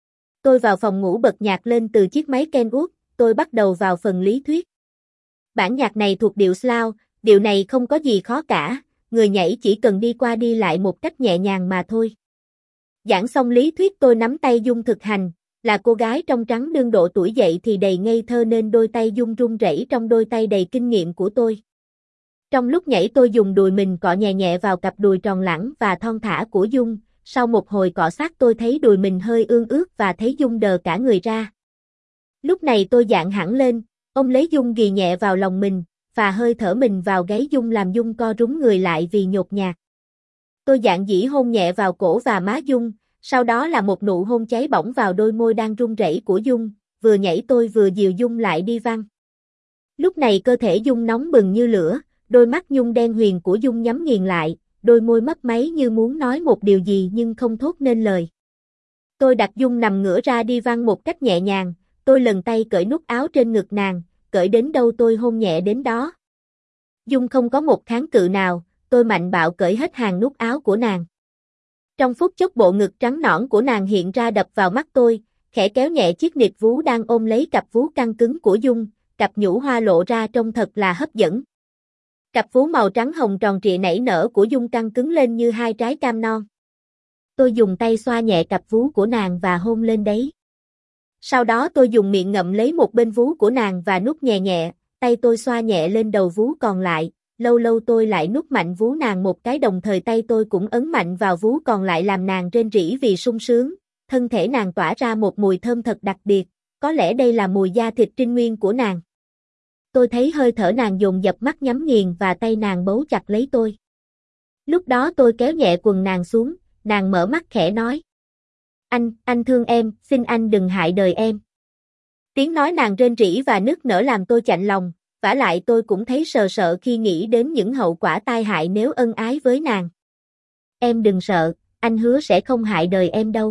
Tôi vào phòng ngủ bật nhạc lên từ chiếc máy Kenwood, tôi bắt đầu vào phần lý thuyết. Bản nhạc này thuộc điệu slow, điệu này không có gì khó cả, người nhảy chỉ cần đi qua đi lại một cách nhẹ nhàng mà thôi. Giảng xong lý thuyết tôi nắm tay Dung thực hành, là cô gái trong trắng đương độ tuổi dậy thì đầy ngây thơ nên đôi tay Dung run rẩy trong đôi tay đầy kinh nghiệm của tôi. Trong lúc nhảy tôi dùng đùi mình cọ nhẹ nhẹ vào cặp đùi tròn lẳng và thon thả của Dung, sau một hồi cọ sát tôi thấy đùi mình hơi ương ướt và thấy Dung đờ cả người ra. Lúc này tôi dạn hẳn lên, ôm lấy Dung ghì nhẹ vào lòng mình, và hơi thở mình vào gáy Dung làm Dung co rúm người lại vì nhột nhạt. Tôi dạn dĩ hôn nhẹ vào cổ và má Dung, sau đó là một nụ hôn cháy bỏng vào đôi môi đang run rẩy của Dung, vừa nhảy tôi vừa dìu Dung lại đi văng. Lúc này cơ thể Dung nóng bừng như lửa, đôi mắt nhung đen huyền của Dung nhắm nghiền lại, đôi môi mấp máy như muốn nói một điều gì nhưng không thốt nên lời. Tôi đặt Dung nằm ngửa ra đi văng một cách nhẹ nhàng, tôi lần tay cởi nút áo trên ngực nàng, cởi đến đâu tôi hôn nhẹ đến đó. Dung không có một kháng cự nào, tôi mạnh bạo cởi hết hàng nút áo của nàng. Trong phút chốc bộ ngực trắng nõn của nàng hiện ra đập vào mắt tôi, khẽ kéo nhẹ chiếc nịt vú đang ôm lấy cặp vú căng cứng của Dung, cặp nhũ hoa lộ ra trông thật là hấp dẫn. Cặp vú màu trắng hồng tròn trịa nảy nở của Dung căng cứng lên như hai trái cam non. Tôi dùng tay xoa nhẹ cặp vú của nàng và hôn lên đấy. Sau đó tôi dùng miệng ngậm lấy một bên vú của nàng và nuốt nhẹ nhẹ, tay tôi xoa nhẹ lên đầu vú còn lại, lâu lâu tôi lại nuốt mạnh vú nàng một cái đồng thời tay tôi cũng ấn mạnh vào vú còn lại làm nàng rên rỉ vì sung sướng, thân thể nàng tỏa ra một mùi thơm thật đặc biệt, có lẽ đây là mùi da thịt trinh nguyên của nàng. Tôi thấy hơi thở nàng dồn dập mắt nhắm nghiền và tay nàng bấu chặt lấy tôi. Lúc đó tôi kéo nhẹ quần nàng xuống, nàng mở mắt khẽ nói. Anh, anh thương em, xin anh đừng hại đời em. Tiếng nói nàng rên rỉ và nức nở làm tôi chạnh lòng, vả lại tôi cũng thấy sợ sợ khi nghĩ đến những hậu quả tai hại nếu ân ái với nàng. Em đừng sợ, anh hứa sẽ không hại đời em đâu.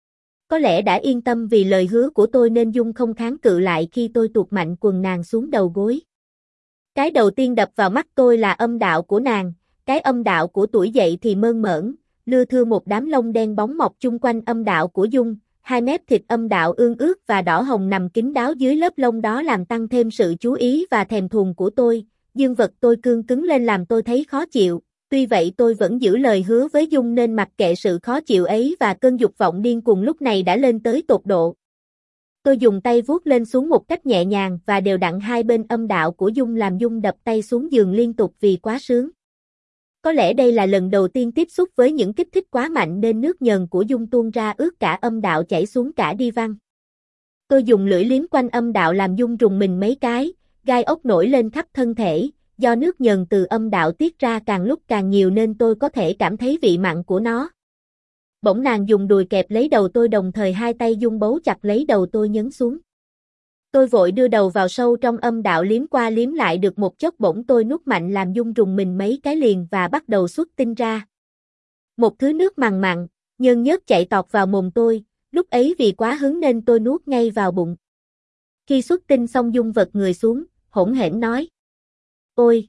Có lẽ đã yên tâm vì lời hứa của tôi nên Dung không kháng cự lại khi tôi tuột mạnh quần nàng xuống đầu gối. Cái đầu tiên đập vào mắt tôi là âm đạo của nàng, cái âm đạo của tuổi dậy thì mơn mởn, lưa thưa một đám lông đen bóng mọc chung quanh âm đạo của Dung, hai mép thịt âm đạo ương ướt và đỏ hồng nằm kín đáo dưới lớp lông đó làm tăng thêm sự chú ý và thèm thuồng của tôi, dương vật tôi cương cứng lên làm tôi thấy khó chịu, tuy vậy tôi vẫn giữ lời hứa với Dung nên mặc kệ sự khó chịu ấy và cơn dục vọng điên cuồng lúc này đã lên tới tột độ. Tôi dùng tay vuốt lên xuống một cách nhẹ nhàng và đều đặn hai bên âm đạo của Dung làm Dung đập tay xuống giường liên tục vì quá sướng. Có lẽ đây là lần đầu tiên tiếp xúc với những kích thích quá mạnh nên nước nhờn của Dung tuôn ra ướt cả âm đạo chảy xuống cả đi văng. Tôi dùng lưỡi liếm quanh âm đạo làm Dung rùng mình mấy cái, gai ốc nổi lên khắp thân thể, do nước nhờn từ âm đạo tiết ra càng lúc càng nhiều nên tôi có thể cảm thấy vị mặn của nó. Bỗng nàng dùng đùi kẹp lấy đầu tôi đồng thời hai tay Dung bấu chặt lấy đầu tôi nhấn xuống. Tôi vội đưa đầu vào sâu trong âm đạo liếm qua liếm lại được một chốc bỗng tôi nuốt mạnh làm Dung rùng mình mấy cái liền và bắt đầu xuất tinh ra. Một thứ nước mằn mặn, nhơn nhớt chạy tọt vào mồm tôi, lúc ấy vì quá hứng nên tôi nuốt ngay vào bụng. Khi xuất tinh xong Dung vật người xuống, hỗn hển nói. Ôi!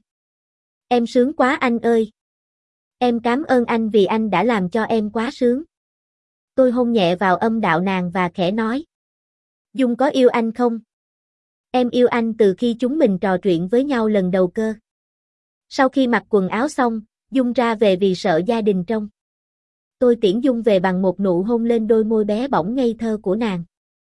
Em sướng quá anh ơi! Em cảm ơn anh vì anh đã làm cho em quá sướng. Tôi hôn nhẹ vào âm đạo nàng và khẽ nói. Dung có yêu anh không? Em yêu anh từ khi chúng mình trò chuyện với nhau lần đầu cơ. Sau khi mặc quần áo xong, Dung ra về vì sợ gia đình trông. Tôi tiễn Dung về bằng một nụ hôn lên đôi môi bé bỏng ngây thơ của nàng.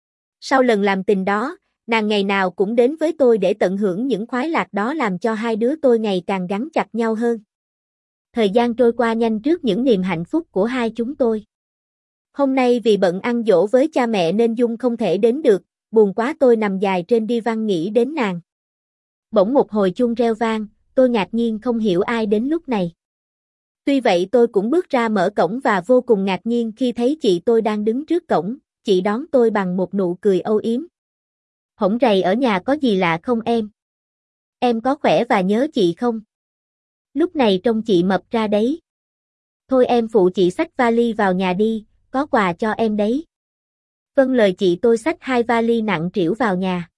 Sau lần làm tình đó, nàng ngày nào cũng đến với tôi để tận hưởng những khoái lạc đó làm cho hai đứa tôi ngày càng gắn chặt nhau hơn. Thời gian trôi qua nhanh trước những niềm hạnh phúc của hai chúng tôi. Hôm nay vì bận ăn giỗ với cha mẹ nên Dung không thể đến được, buồn quá tôi nằm dài trên đi văn nghĩ đến nàng. Bỗng một hồi chuông reo vang, tôi ngạc nhiên không hiểu ai đến lúc này. Tuy vậy tôi cũng bước ra mở cổng và vô cùng ngạc nhiên khi thấy chị tôi đang đứng trước cổng, chị đón tôi bằng một nụ cười âu yếm. Hổng rày ở nhà có gì lạ không em? Em có khỏe và nhớ chị không? Lúc này trông chị mập ra đấy. Thôi em phụ chị xách vali vào nhà đi, có quà cho em đấy. Vâng lời chị tôi xách hai vali nặng trĩu vào nhà.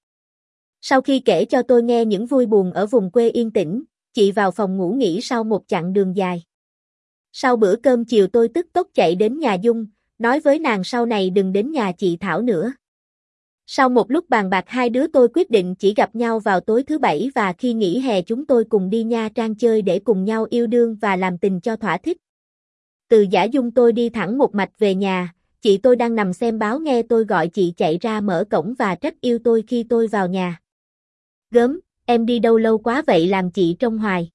Sau khi kể cho tôi nghe những vui buồn ở vùng quê yên tĩnh, chị vào phòng ngủ nghỉ sau một chặng đường dài. Sau bữa cơm chiều tôi tức tốc chạy đến nhà Dung, nói với nàng sau này đừng đến nhà chị Thảo nữa. Sau một lúc bàn bạc hai đứa tôi quyết định chỉ gặp nhau vào tối thứ bảy và khi nghỉ hè chúng tôi cùng đi Nha Trang chơi để cùng nhau yêu đương và làm tình cho thỏa thích. Từ Giả Dung tôi đi thẳng một mạch về nhà, chị tôi đang nằm xem báo nghe tôi gọi chị chạy ra mở cổng và trách yêu tôi khi tôi vào nhà. Gớm, em đi đâu lâu quá vậy làm chị trông hoài.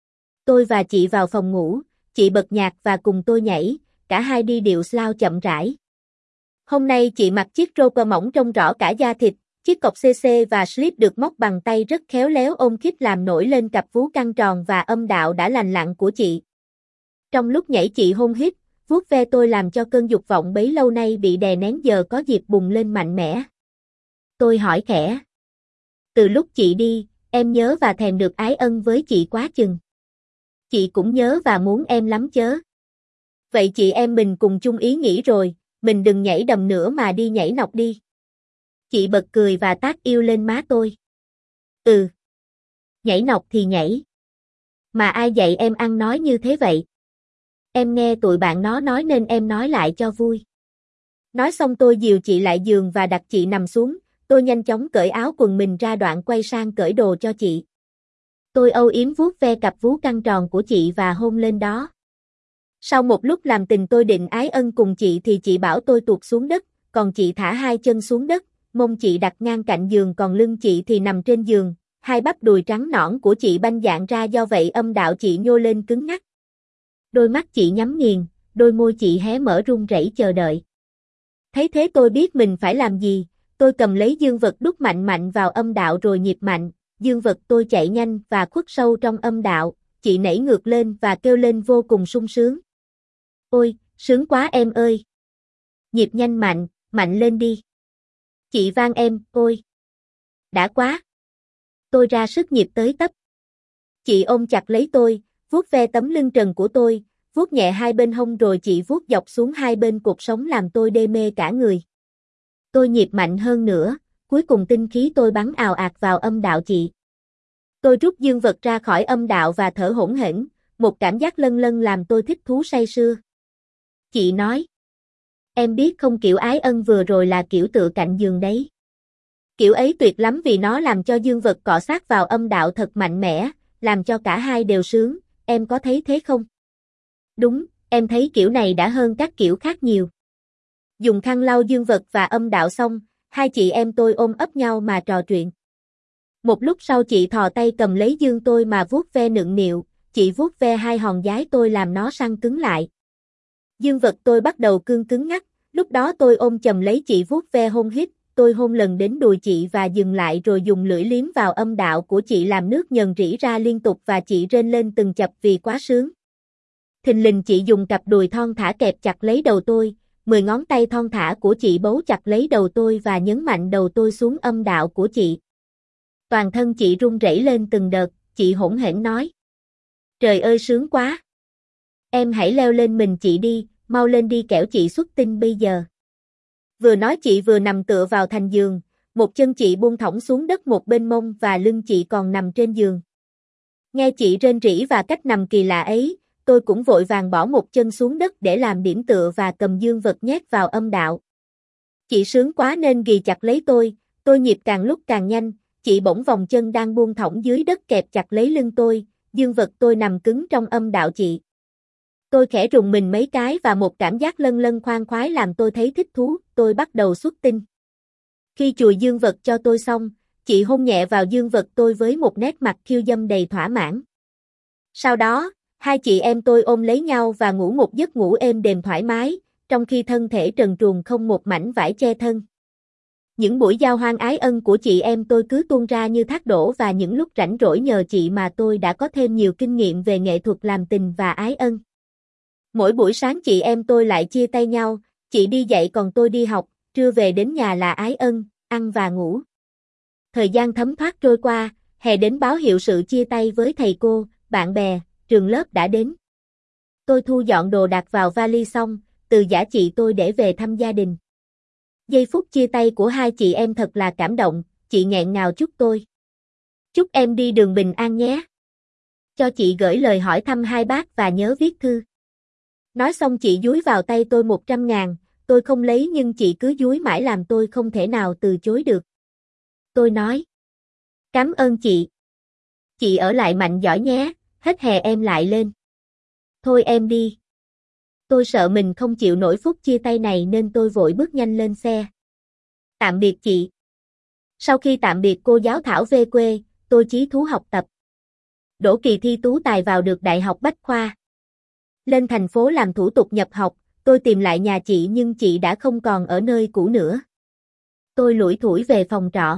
Tôi và chị vào phòng ngủ, chị bật nhạc và cùng tôi nhảy, cả hai đi điệu slow chậm rãi. Hôm nay chị mặc chiếc rocker mỏng trông rõ cả da thịt, chiếc cộc xê xê và slip được móc bằng tay rất khéo léo ôm khít làm nổi lên cặp vú căng tròn và âm đạo đã lành lặn của chị. Trong lúc nhảy chị hôn hít, vuốt ve tôi làm cho cơn dục vọng bấy lâu nay bị đè nén giờ có dịp bùng lên mạnh mẽ. Tôi hỏi khẽ. Từ lúc chị đi, em nhớ và thèm được ái ân với chị quá chừng. Chị cũng nhớ và muốn em lắm chớ. Vậy chị em mình cùng chung ý nghĩ rồi, mình đừng nhảy đầm nữa mà đi nhảy nọc đi. Chị bật cười và tát yêu lên má tôi. Ừ. Nhảy nọc thì nhảy. Mà ai dạy em ăn nói như thế vậy? Em nghe tụi bạn nó nói nên em nói lại cho vui. Nói xong tôi dìu chị lại giường và đặt chị nằm xuống, tôi nhanh chóng cởi áo quần mình ra đoạn quay sang cởi đồ cho chị. Tôi âu yếm vuốt ve cặp vú căng tròn của chị và hôn lên đó. Sau một lúc làm tình tôi định ái ân cùng chị thì chị bảo tôi tuột xuống đất, còn chị thả hai chân xuống đất, mông chị đặt ngang cạnh giường còn lưng chị thì nằm trên giường, hai bắp đùi trắng nõn của chị banh dạng ra do vậy âm đạo chị nhô lên cứng ngắc. Đôi mắt chị nhắm nghiền, đôi môi chị hé mở run rẩy chờ đợi. Thấy thế tôi biết mình phải làm gì, tôi cầm lấy dương vật đút mạnh mạnh vào âm đạo rồi nhịp mạnh, dương vật tôi chạy nhanh và khuất sâu trong âm đạo, chị nảy ngược lên và kêu lên vô cùng sung sướng. Ôi, sướng quá em ơi! Nhịp nhanh mạnh, mạnh lên đi! Chị van em, ôi! Đã quá! Tôi ra sức nhịp tới tấp. Chị ôm chặt lấy tôi, vuốt ve tấm lưng trần của tôi, vuốt nhẹ hai bên hông rồi chị vuốt dọc xuống hai bên cột sống làm tôi đê mê cả người. Tôi nhịp mạnh hơn nữa, cuối cùng tinh khí tôi bắn ào ạt vào âm đạo chị. Tôi rút dương vật ra khỏi âm đạo và thở hổn hển, một cảm giác lân lân làm tôi thích thú say sưa. Chị nói, em biết không kiểu ái ân vừa rồi là kiểu tựa cạnh giường đấy. Kiểu ấy tuyệt lắm vì nó làm cho dương vật cọ sát vào âm đạo thật mạnh mẽ, làm cho cả hai đều sướng, em có thấy thế không? Đúng, em thấy kiểu này đã hơn các kiểu khác nhiều. Dùng khăn lau dương vật và âm đạo xong, hai chị em tôi ôm ấp nhau mà trò chuyện. Một lúc sau chị thò tay cầm lấy dương tôi mà vuốt ve nựng nịu, chị vuốt ve hai hòn giái tôi làm nó săn cứng lại. Dương vật tôi bắt đầu cương cứng ngắc, lúc đó tôi ôm chầm lấy chị vuốt ve hôn hít, tôi hôn lần đến đùi chị và dừng lại rồi dùng lưỡi liếm vào âm đạo của chị làm nước nhờn rỉ ra liên tục và chị rên lên từng chập vì quá sướng. Thình lình chị dùng cặp đùi thon thả kẹp chặt lấy đầu tôi, mười ngón tay thon thả của chị bấu chặt lấy đầu tôi và nhấn mạnh đầu tôi xuống âm đạo của chị. Toàn thân chị run rẩy lên từng đợt, chị hỗn hển nói. Trời ơi sướng quá! Em hãy leo lên mình chị đi, mau lên đi kẻo chị xuất tinh bây giờ. Vừa nói chị vừa nằm tựa vào thành giường, một chân chị buông thõng xuống đất một bên mông và lưng chị còn nằm trên giường. Nghe chị rên rỉ và cách nằm kỳ lạ ấy, tôi cũng vội vàng bỏ một chân xuống đất để làm điểm tựa và cầm dương vật nhét vào âm đạo. Chị sướng quá nên ghì chặt lấy tôi, tôi nhịp càng lúc càng nhanh, chị bỗng vòng chân đang buông thõng dưới đất kẹp chặt lấy lưng tôi, dương vật tôi nằm cứng trong âm đạo chị. Tôi khẽ rùng mình mấy cái và một cảm giác lân lân khoan khoái làm tôi thấy thích thú, tôi bắt đầu xuất tinh. Khi chùi dương vật cho tôi xong, chị hôn nhẹ vào dương vật tôi với một nét mặt khiêu dâm đầy thỏa mãn. Sau đó, hai chị em tôi ôm lấy nhau và ngủ một giấc ngủ êm đềm thoải mái, trong khi thân thể trần truồng không một mảnh vải che thân. Những buổi giao hoan ái ân của chị em tôi cứ tuôn ra như thác đổ và những lúc rảnh rỗi nhờ chị mà tôi đã có thêm nhiều kinh nghiệm về nghệ thuật làm tình và ái ân. Mỗi buổi sáng chị em tôi lại chia tay nhau, chị đi dạy còn tôi đi học, trưa về đến nhà là ái ân, ăn và ngủ. Thời gian thấm thoát trôi qua, hè đến báo hiệu sự chia tay với thầy cô, bạn bè, trường lớp đã đến. Tôi thu dọn đồ đạc vào vali xong, từ Giả chị tôi để về thăm gia đình. Giây phút chia tay của hai chị em thật là cảm động, chị nghẹn ngào chúc tôi. Chúc em đi đường bình an nhé. Cho chị gửi lời hỏi thăm hai bác và nhớ viết thư. Nói xong chị dúi vào tay tôi một trăm ngàn, tôi không lấy nhưng chị cứ dúi mãi làm tôi không thể nào từ chối được. Tôi nói. Cảm ơn chị. Chị ở lại mạnh giỏi nhé, hết hè em lại lên. Thôi em đi. Tôi sợ mình không chịu nổi phút chia tay này nên tôi vội bước nhanh lên xe. Tạm biệt chị. Sau khi tạm biệt cô giáo Thảo về quê, tôi chí thú học tập. Đỗ kỳ thi tú tài vào được Đại học Bách Khoa. Lên thành phố làm thủ tục nhập học, tôi tìm lại nhà chị nhưng chị đã không còn ở nơi cũ nữa. Tôi lủi thủi về phòng trọ.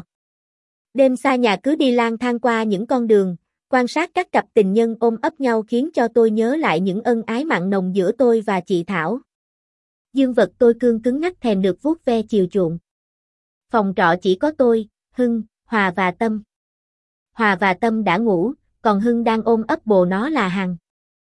Đêm xa nhà cứ đi lang thang qua những con đường, quan sát các cặp tình nhân ôm ấp nhau khiến cho tôi nhớ lại những ân ái mặn nồng giữa tôi và chị Thảo. Dương vật tôi cương cứng ngắc thèm được vuốt ve chiều chuộng. Phòng trọ chỉ có tôi, Hưng, Hòa và Tâm. Hòa và Tâm đã ngủ, còn Hưng đang ôm ấp bồ nó là Hằng.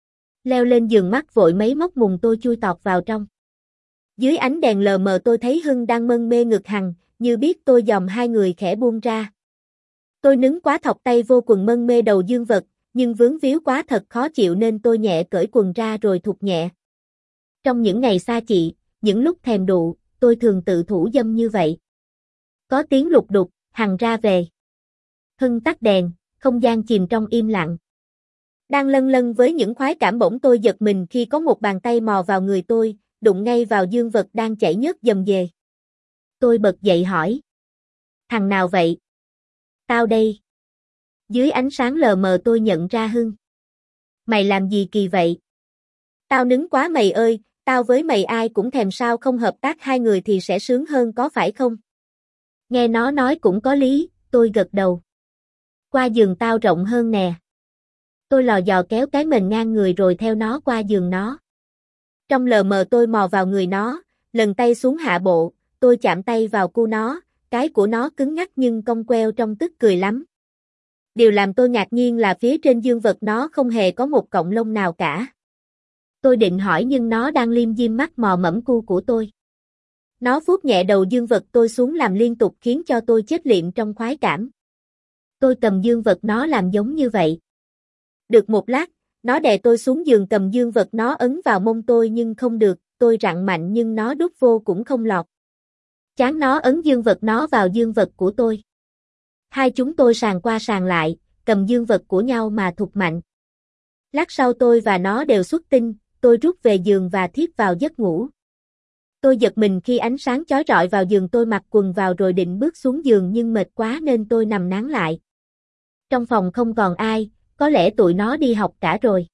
Leo lên giường mắt vội mấy móc mùng tôi chui tọt vào trong. Dưới ánh đèn lờ mờ tôi thấy Hưng đang mân mê ngực Hằng, như biết tôi dòm hai người khẽ buông ra. Tôi nứng quá thọc tay vô quần mân mê đầu dương vật, nhưng vướng víu quá thật khó chịu nên tôi nhẹ cởi quần ra rồi thụt nhẹ. Trong những ngày xa chị, những lúc thèm đụ, tôi thường tự thủ dâm như vậy. Có tiếng lục đục, Hằng ra về. Hưng tắt đèn, không gian chìm trong im lặng. Đang lân lân với những khoái cảm bỗng tôi giật mình khi có một bàn tay mò vào người tôi, đụng ngay vào dương vật đang chảy nhớt dầm dề. Tôi bật dậy hỏi. Thằng nào vậy? Tao đây. Dưới ánh sáng lờ mờ tôi nhận ra Hưng. Mày làm gì kỳ vậy? Tao nứng quá mày ơi, tao với mày ai cũng thèm sao không hợp tác hai người thì sẽ sướng hơn có phải không? Nghe nó nói cũng có lý, tôi gật đầu. Qua giường tao rộng hơn nè. Tôi lò dò kéo cái mền ngang người rồi theo nó qua giường nó. Trong lờ mờ tôi mò vào người nó, lần tay xuống hạ bộ, tôi chạm tay vào cu nó, cái của nó cứng ngắc nhưng cong queo trong tức cười lắm. Điều làm tôi ngạc nhiên là phía trên dương vật nó không hề có một cọng lông nào cả. Tôi định hỏi nhưng nó đang liêm diêm mắt mò mẫm cu của tôi. Nó vuốt nhẹ đầu dương vật tôi xuống làm liên tục khiến cho tôi chết liệm trong khoái cảm. Tôi cầm dương vật nó làm giống như vậy. Được một lát, nó đè tôi xuống giường cầm dương vật nó ấn vào mông tôi nhưng không được, tôi rặn mạnh nhưng nó đút vô cũng không lọt. Chán nó ấn dương vật nó vào dương vật của tôi. Hai chúng tôi sàn qua sàn lại, cầm dương vật của nhau mà thụt mạnh. Lát sau tôi và nó đều xuất tinh, tôi rút về giường và thiếp vào giấc ngủ. Tôi giật mình khi ánh sáng chói rọi vào giường tôi mặc quần vào rồi định bước xuống giường nhưng mệt quá nên tôi nằm nán lại. Trong phòng không còn ai, có lẽ tụi nó đi học cả rồi.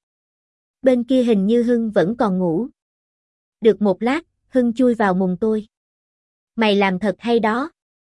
Bên kia hình như Hưng vẫn còn ngủ. Được một lát, Hưng chui vào mùng tôi. Mày làm thật hay đó.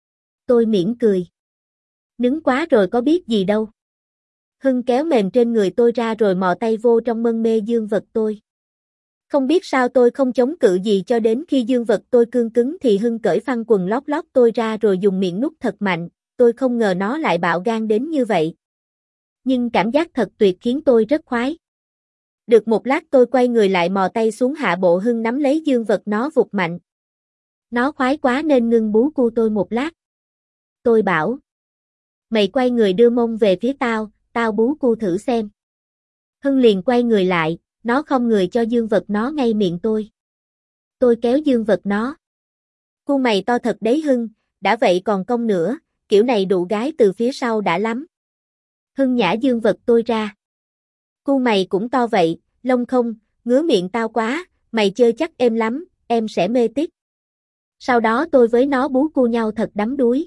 Tôi mỉm cười. Nứng quá rồi có biết gì đâu. Hưng kéo mềm trên người tôi ra rồi mò tay vô trong mân mê dương vật tôi. Không biết sao tôi không chống cự gì cho đến khi dương vật tôi cương cứng thì Hưng cởi phăng quần lót lót tôi ra rồi dùng miệng nút thật mạnh, tôi không ngờ nó lại bạo gan đến như vậy. Nhưng cảm giác thật tuyệt khiến tôi rất khoái. Được một lát tôi quay người lại mò tay xuống hạ bộ Hưng nắm lấy dương vật nó vụt mạnh. Nó khoái quá nên ngưng bú cu tôi một lát. Tôi bảo. Mày quay người đưa mông về phía tao, tao bú cu thử xem. Hưng liền quay người lại, nó không người cho dương vật nó ngay miệng tôi. Tôi kéo dương vật nó. Cu mày to thật đấy Hưng, đã vậy còn cong nữa, kiểu này đụ gái từ phía sau đã lắm. Hưng nhả dương vật tôi ra. Cu mày cũng to vậy, lông không, ngứa miệng tao quá, mày chơi chắc êm lắm, em sẽ mê tít. Sau đó tôi với nó bú cu nhau thật đắm đuối.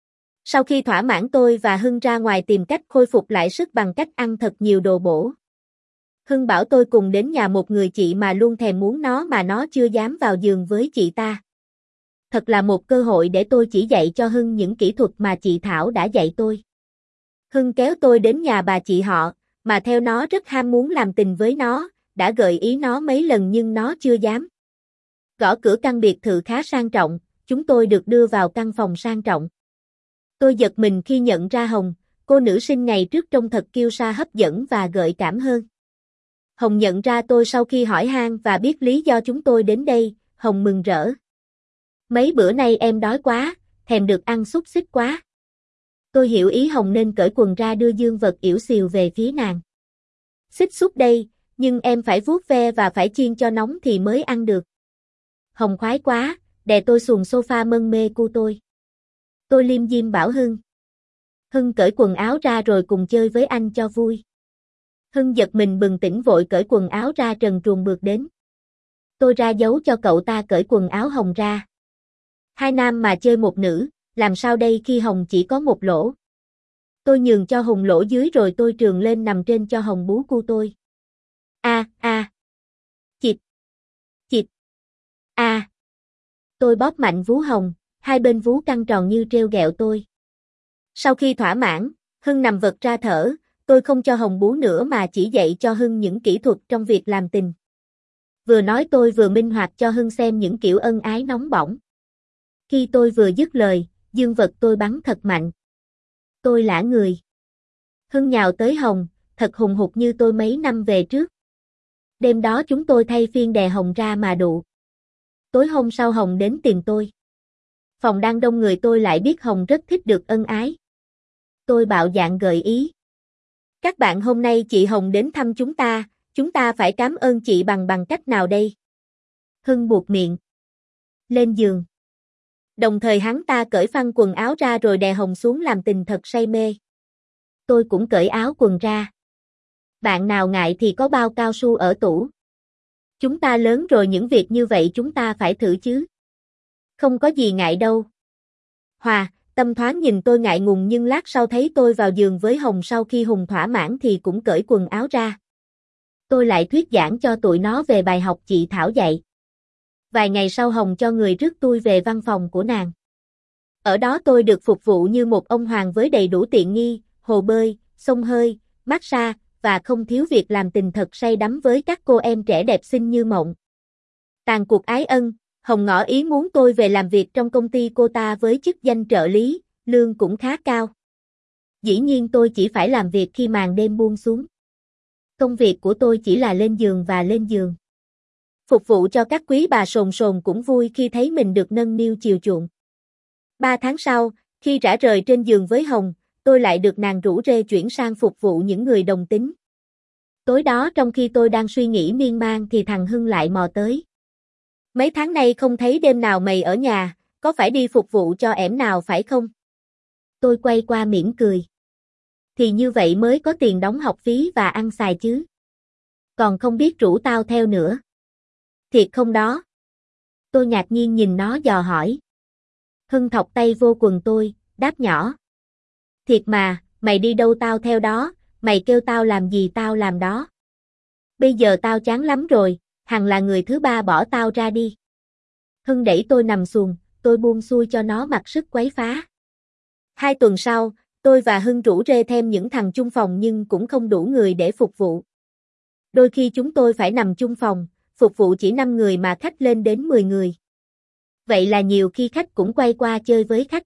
Sau khi thỏa mãn tôi và Hưng ra ngoài tìm cách khôi phục lại sức bằng cách ăn thật nhiều đồ bổ. Hưng bảo tôi cùng đến nhà một người chị mà luôn thèm muốn nó mà nó chưa dám vào giường với chị ta. Thật là một cơ hội để tôi chỉ dạy cho Hưng những kỹ thuật mà chị Thảo đã dạy tôi. Hưng kéo tôi đến nhà bà chị họ, mà theo nó rất ham muốn làm tình với nó, đã gợi ý nó mấy lần nhưng nó chưa dám. Gõ cửa căn biệt thự khá sang trọng, chúng tôi được đưa vào căn phòng sang trọng. Tôi giật mình khi nhận ra Hồng, cô nữ sinh ngày trước trông thật kiêu sa hấp dẫn và gợi cảm hơn. Hồng nhận ra tôi sau khi hỏi han và biết lý do chúng tôi đến đây, Hồng mừng rỡ. Mấy bữa nay em đói quá, thèm được ăn xúc xích quá. Tôi hiểu ý Hồng nên cởi quần ra đưa dương vật yểu xìu về phía nàng. Xích xúc đây, Nhưng em phải vuốt ve và phải chiên cho nóng thì mới ăn được. Hồng khoái quá, đè tôi xuồng sofa mân mê cu tôi. Tôi liêm diêm bảo Hưng. Hưng cởi quần áo ra rồi cùng chơi với anh cho vui. Hưng giật mình bừng tỉnh vội cởi quần áo ra trần truồng bước đến. Tôi ra dấu cho cậu ta cởi quần áo Hồng ra. Hai nam mà chơi một nữ, làm sao đây khi Hồng chỉ có một lỗ. Tôi nhường cho Hùng lỗ dưới rồi tôi trườn lên nằm trên cho Hồng bú cu tôi. A a. Chịt. Chịt. A. Tôi bóp mạnh vú Hồng, hai bên vú căng tròn như trêu ghẹo tôi. Sau khi thỏa mãn, Hưng nằm vật ra thở, tôi không cho Hồng bú nữa mà chỉ dạy cho Hưng những kỹ thuật trong việc làm tình. Vừa nói tôi vừa minh họa cho Hưng xem những kiểu ân ái nóng bỏng. Khi tôi vừa dứt lời, dương vật tôi bắn thật mạnh. Tôi lả người. Hưng nhào tới Hồng, thật hùng hục như tôi mấy năm về trước. Đêm đó chúng tôi thay phiên đè Hồng ra mà đụ. Tối hôm sau Hồng đến tìm tôi. Phòng đang đông người tôi lại biết Hồng rất thích được ân ái. Tôi bạo dạn gợi ý. Các bạn hôm nay chị Hồng đến thăm chúng ta, chúng ta phải cảm ơn chị bằng bằng cách nào đây? Hưng buột miệng. Lên giường. Đồng thời hắn ta cởi phăng quần áo ra rồi đè Hồng xuống làm tình thật say mê. Tôi cũng cởi áo quần ra. Bạn nào ngại thì có bao cao su ở tủ. Chúng ta lớn rồi những việc như vậy chúng ta phải thử chứ. Không có gì ngại đâu. Hòa, Tâm thoáng nhìn tôi ngại ngùng nhưng lát sau thấy tôi vào giường với Hồng sau khi Hùng thỏa mãn thì cũng cởi quần áo ra. Tôi lại thuyết giảng cho tụi nó về bài học chị Thảo dạy. Vài ngày sau Hồng cho người rước tôi về văn phòng của nàng. Ở đó tôi được phục vụ như một ông hoàng với đầy đủ tiện nghi, hồ bơi, xông hơi, massage và không thiếu việc làm tình thật say đắm với các cô em trẻ đẹp xinh như mộng. Tàn cuộc ái ân, Hồng ngỏ ý muốn tôi về làm việc trong công ty cô ta với chức danh trợ lý, lương cũng khá cao. Dĩ nhiên tôi chỉ phải làm việc khi màn đêm buông xuống. Công việc của tôi chỉ là lên giường và lên giường. Phục vụ cho các quý bà sồn sồn cũng vui khi thấy mình được nâng niu chiều chuộng. Ba tháng sau, khi rã rời trên giường với Hồng, tôi lại được nàng rủ rê chuyển sang phục vụ những người đồng tính. Tối đó trong khi tôi đang suy nghĩ miên man thì thằng Hưng lại mò tới. Mấy tháng nay không thấy đêm nào mày ở nhà, có phải đi phục vụ cho ẻm nào phải không? Tôi quay qua mỉm cười. Thì như vậy mới có tiền đóng học phí và ăn xài chứ. Còn không biết rủ tao theo nữa. Thiệt không đó? Tôi ngạc nhiên nhìn nó dò hỏi. Hưng thọc tay vô quần tôi, đáp nhỏ. Thiệt mà, mày đi đâu tao theo đó, mày kêu tao làm gì tao làm đó. Bây giờ tao chán lắm rồi, hằng là người thứ ba bỏ tao ra đi. Hưng đẩy tôi nằm xuồng, tôi buông xuôi cho nó mặc sức quấy phá. Hai tuần sau, tôi và Hưng rủ rê thêm những thằng chung phòng nhưng cũng không đủ người để phục vụ. Đôi khi chúng tôi phải nằm chung phòng, phục vụ chỉ năm người mà khách lên đến mười người. Vậy là nhiều khi khách cũng quay qua chơi với khách.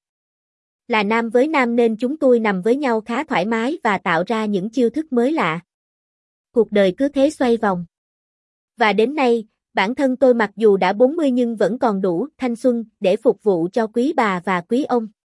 Là nam với nam nên chúng tôi nằm với nhau khá thoải mái và tạo ra những chiêu thức mới lạ. Cuộc đời cứ thế xoay vòng. Và đến nay, bản thân tôi mặc dù đã bốn mươi nhưng vẫn còn đủ thanh xuân để phục vụ cho quý bà và quý ông.